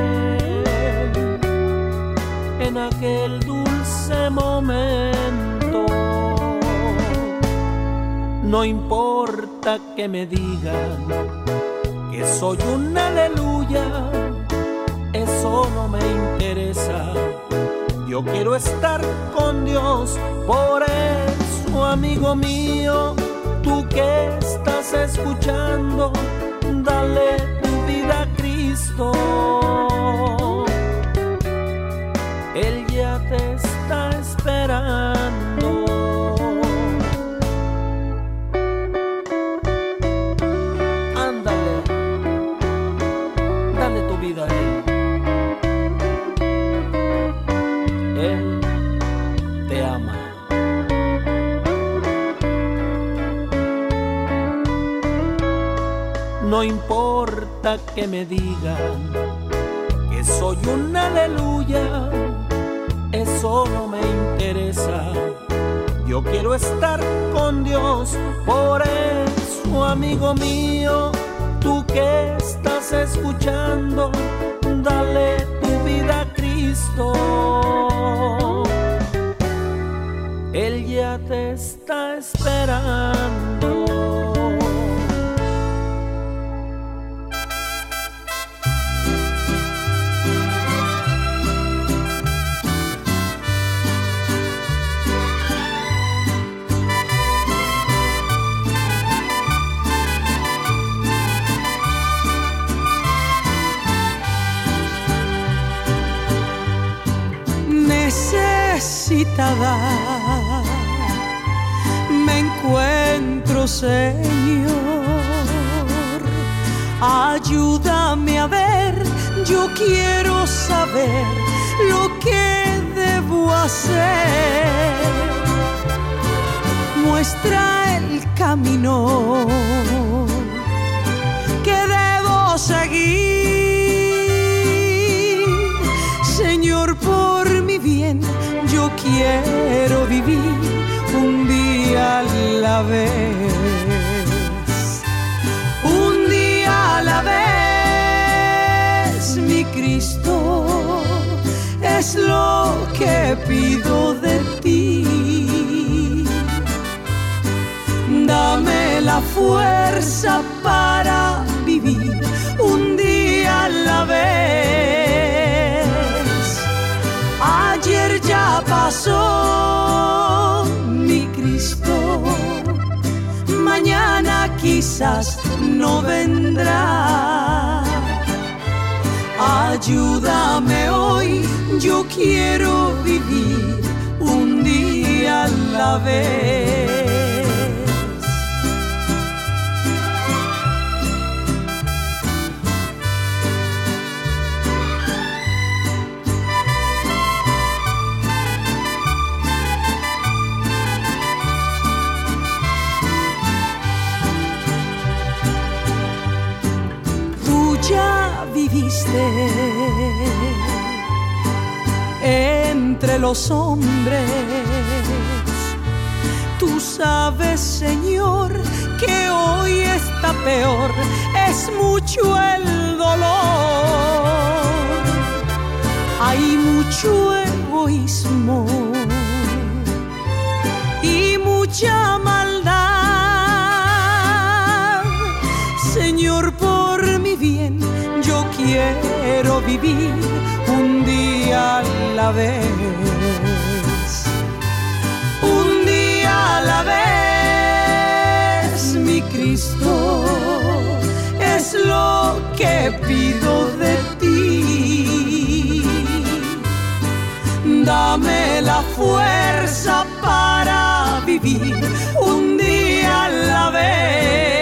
en aquel dulce momento. No importa que me digan que soy un aleluya, eso no me interesa. Yo quiero estar con Dios, por eso, amigo mío, tú que estás escuchando, dale tu vida a Cristo. Él ya te está esperando. Ándale, dale tu vida a Él. Él te ama. No importa que me digan que soy un aleluya, eso no me interesa. Yo quiero estar con Dios, por eso, amigo mío, tú que estás escuchando, dale tu vida a Cristo. Él ya te está esperando. Necesitada me encuentro, Señor, ayúdame a ver, yo quiero saber lo que debo hacer. Muestra el camino que debo seguir, Señor, por mi bien. Yo quiero vivir un día a la vez, un día a la vez, mi Cristo, es lo que pido de ti. Dame la fuerza para vivir un día a la vez. Ayer ya pasó, mi Cristo, mañana quizás no vendrá. Ayúdame hoy, yo quiero vivir un día a la vez. Ya viviste entre los hombres, tú sabes, Señor, que hoy está peor, es mucho el dolor, hay mucho egoísmo y mucha maldad, Señor, por mi bien, yo quiero vivir un día a la vez, un día a la vez, mi Cristo, es lo que pido de ti. Dame la fuerza para vivir un día a la vez.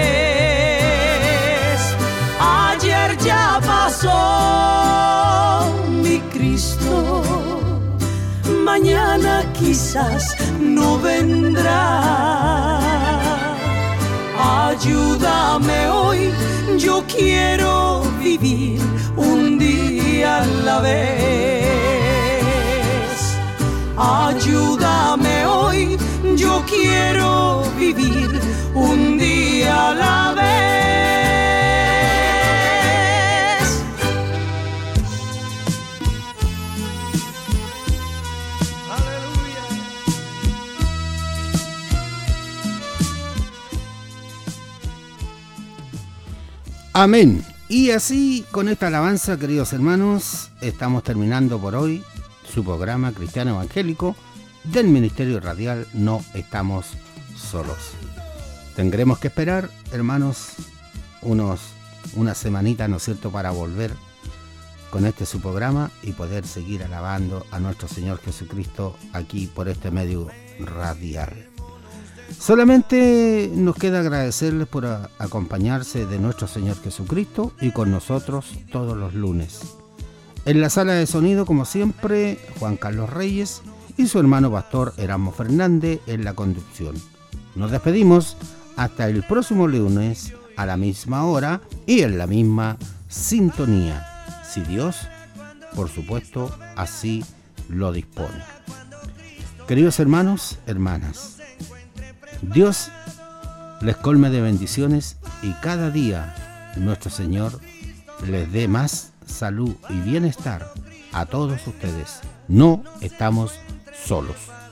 Ayer ya pasó, mi Cristo, mañana quizás no vendrá. ayúdame hoy, yo quiero vivir un día a la vez. Ayúdame hoy, yo quiero vivir un día a la vez. Amén. Y así, con esta alabanza, queridos hermanos, estamos terminando por hoy su programa Cristiano Evangélico del Ministerio Radial No Estamos Solos. Tendremos que esperar, hermanos, una semanita, ¿no es cierto?, para volver con este su programa y poder seguir alabando a nuestro Señor Jesucristo aquí por este medio radial. Solamente nos queda agradecerles por acompañarse de nuestro Señor Jesucristo y con nosotros todos los lunes. En la sala de sonido, como siempre, Juan Carlos Reyes y su hermano pastor Erasmo Fernández en la conducción. Nos despedimos hasta el próximo lunes a la misma hora y en la misma sintonía, si Dios, por supuesto, así lo dispone. Queridos hermanos, hermanas, Dios les colme de bendiciones y cada día nuestro Señor les dé más salud y bienestar a todos ustedes. No estamos solos.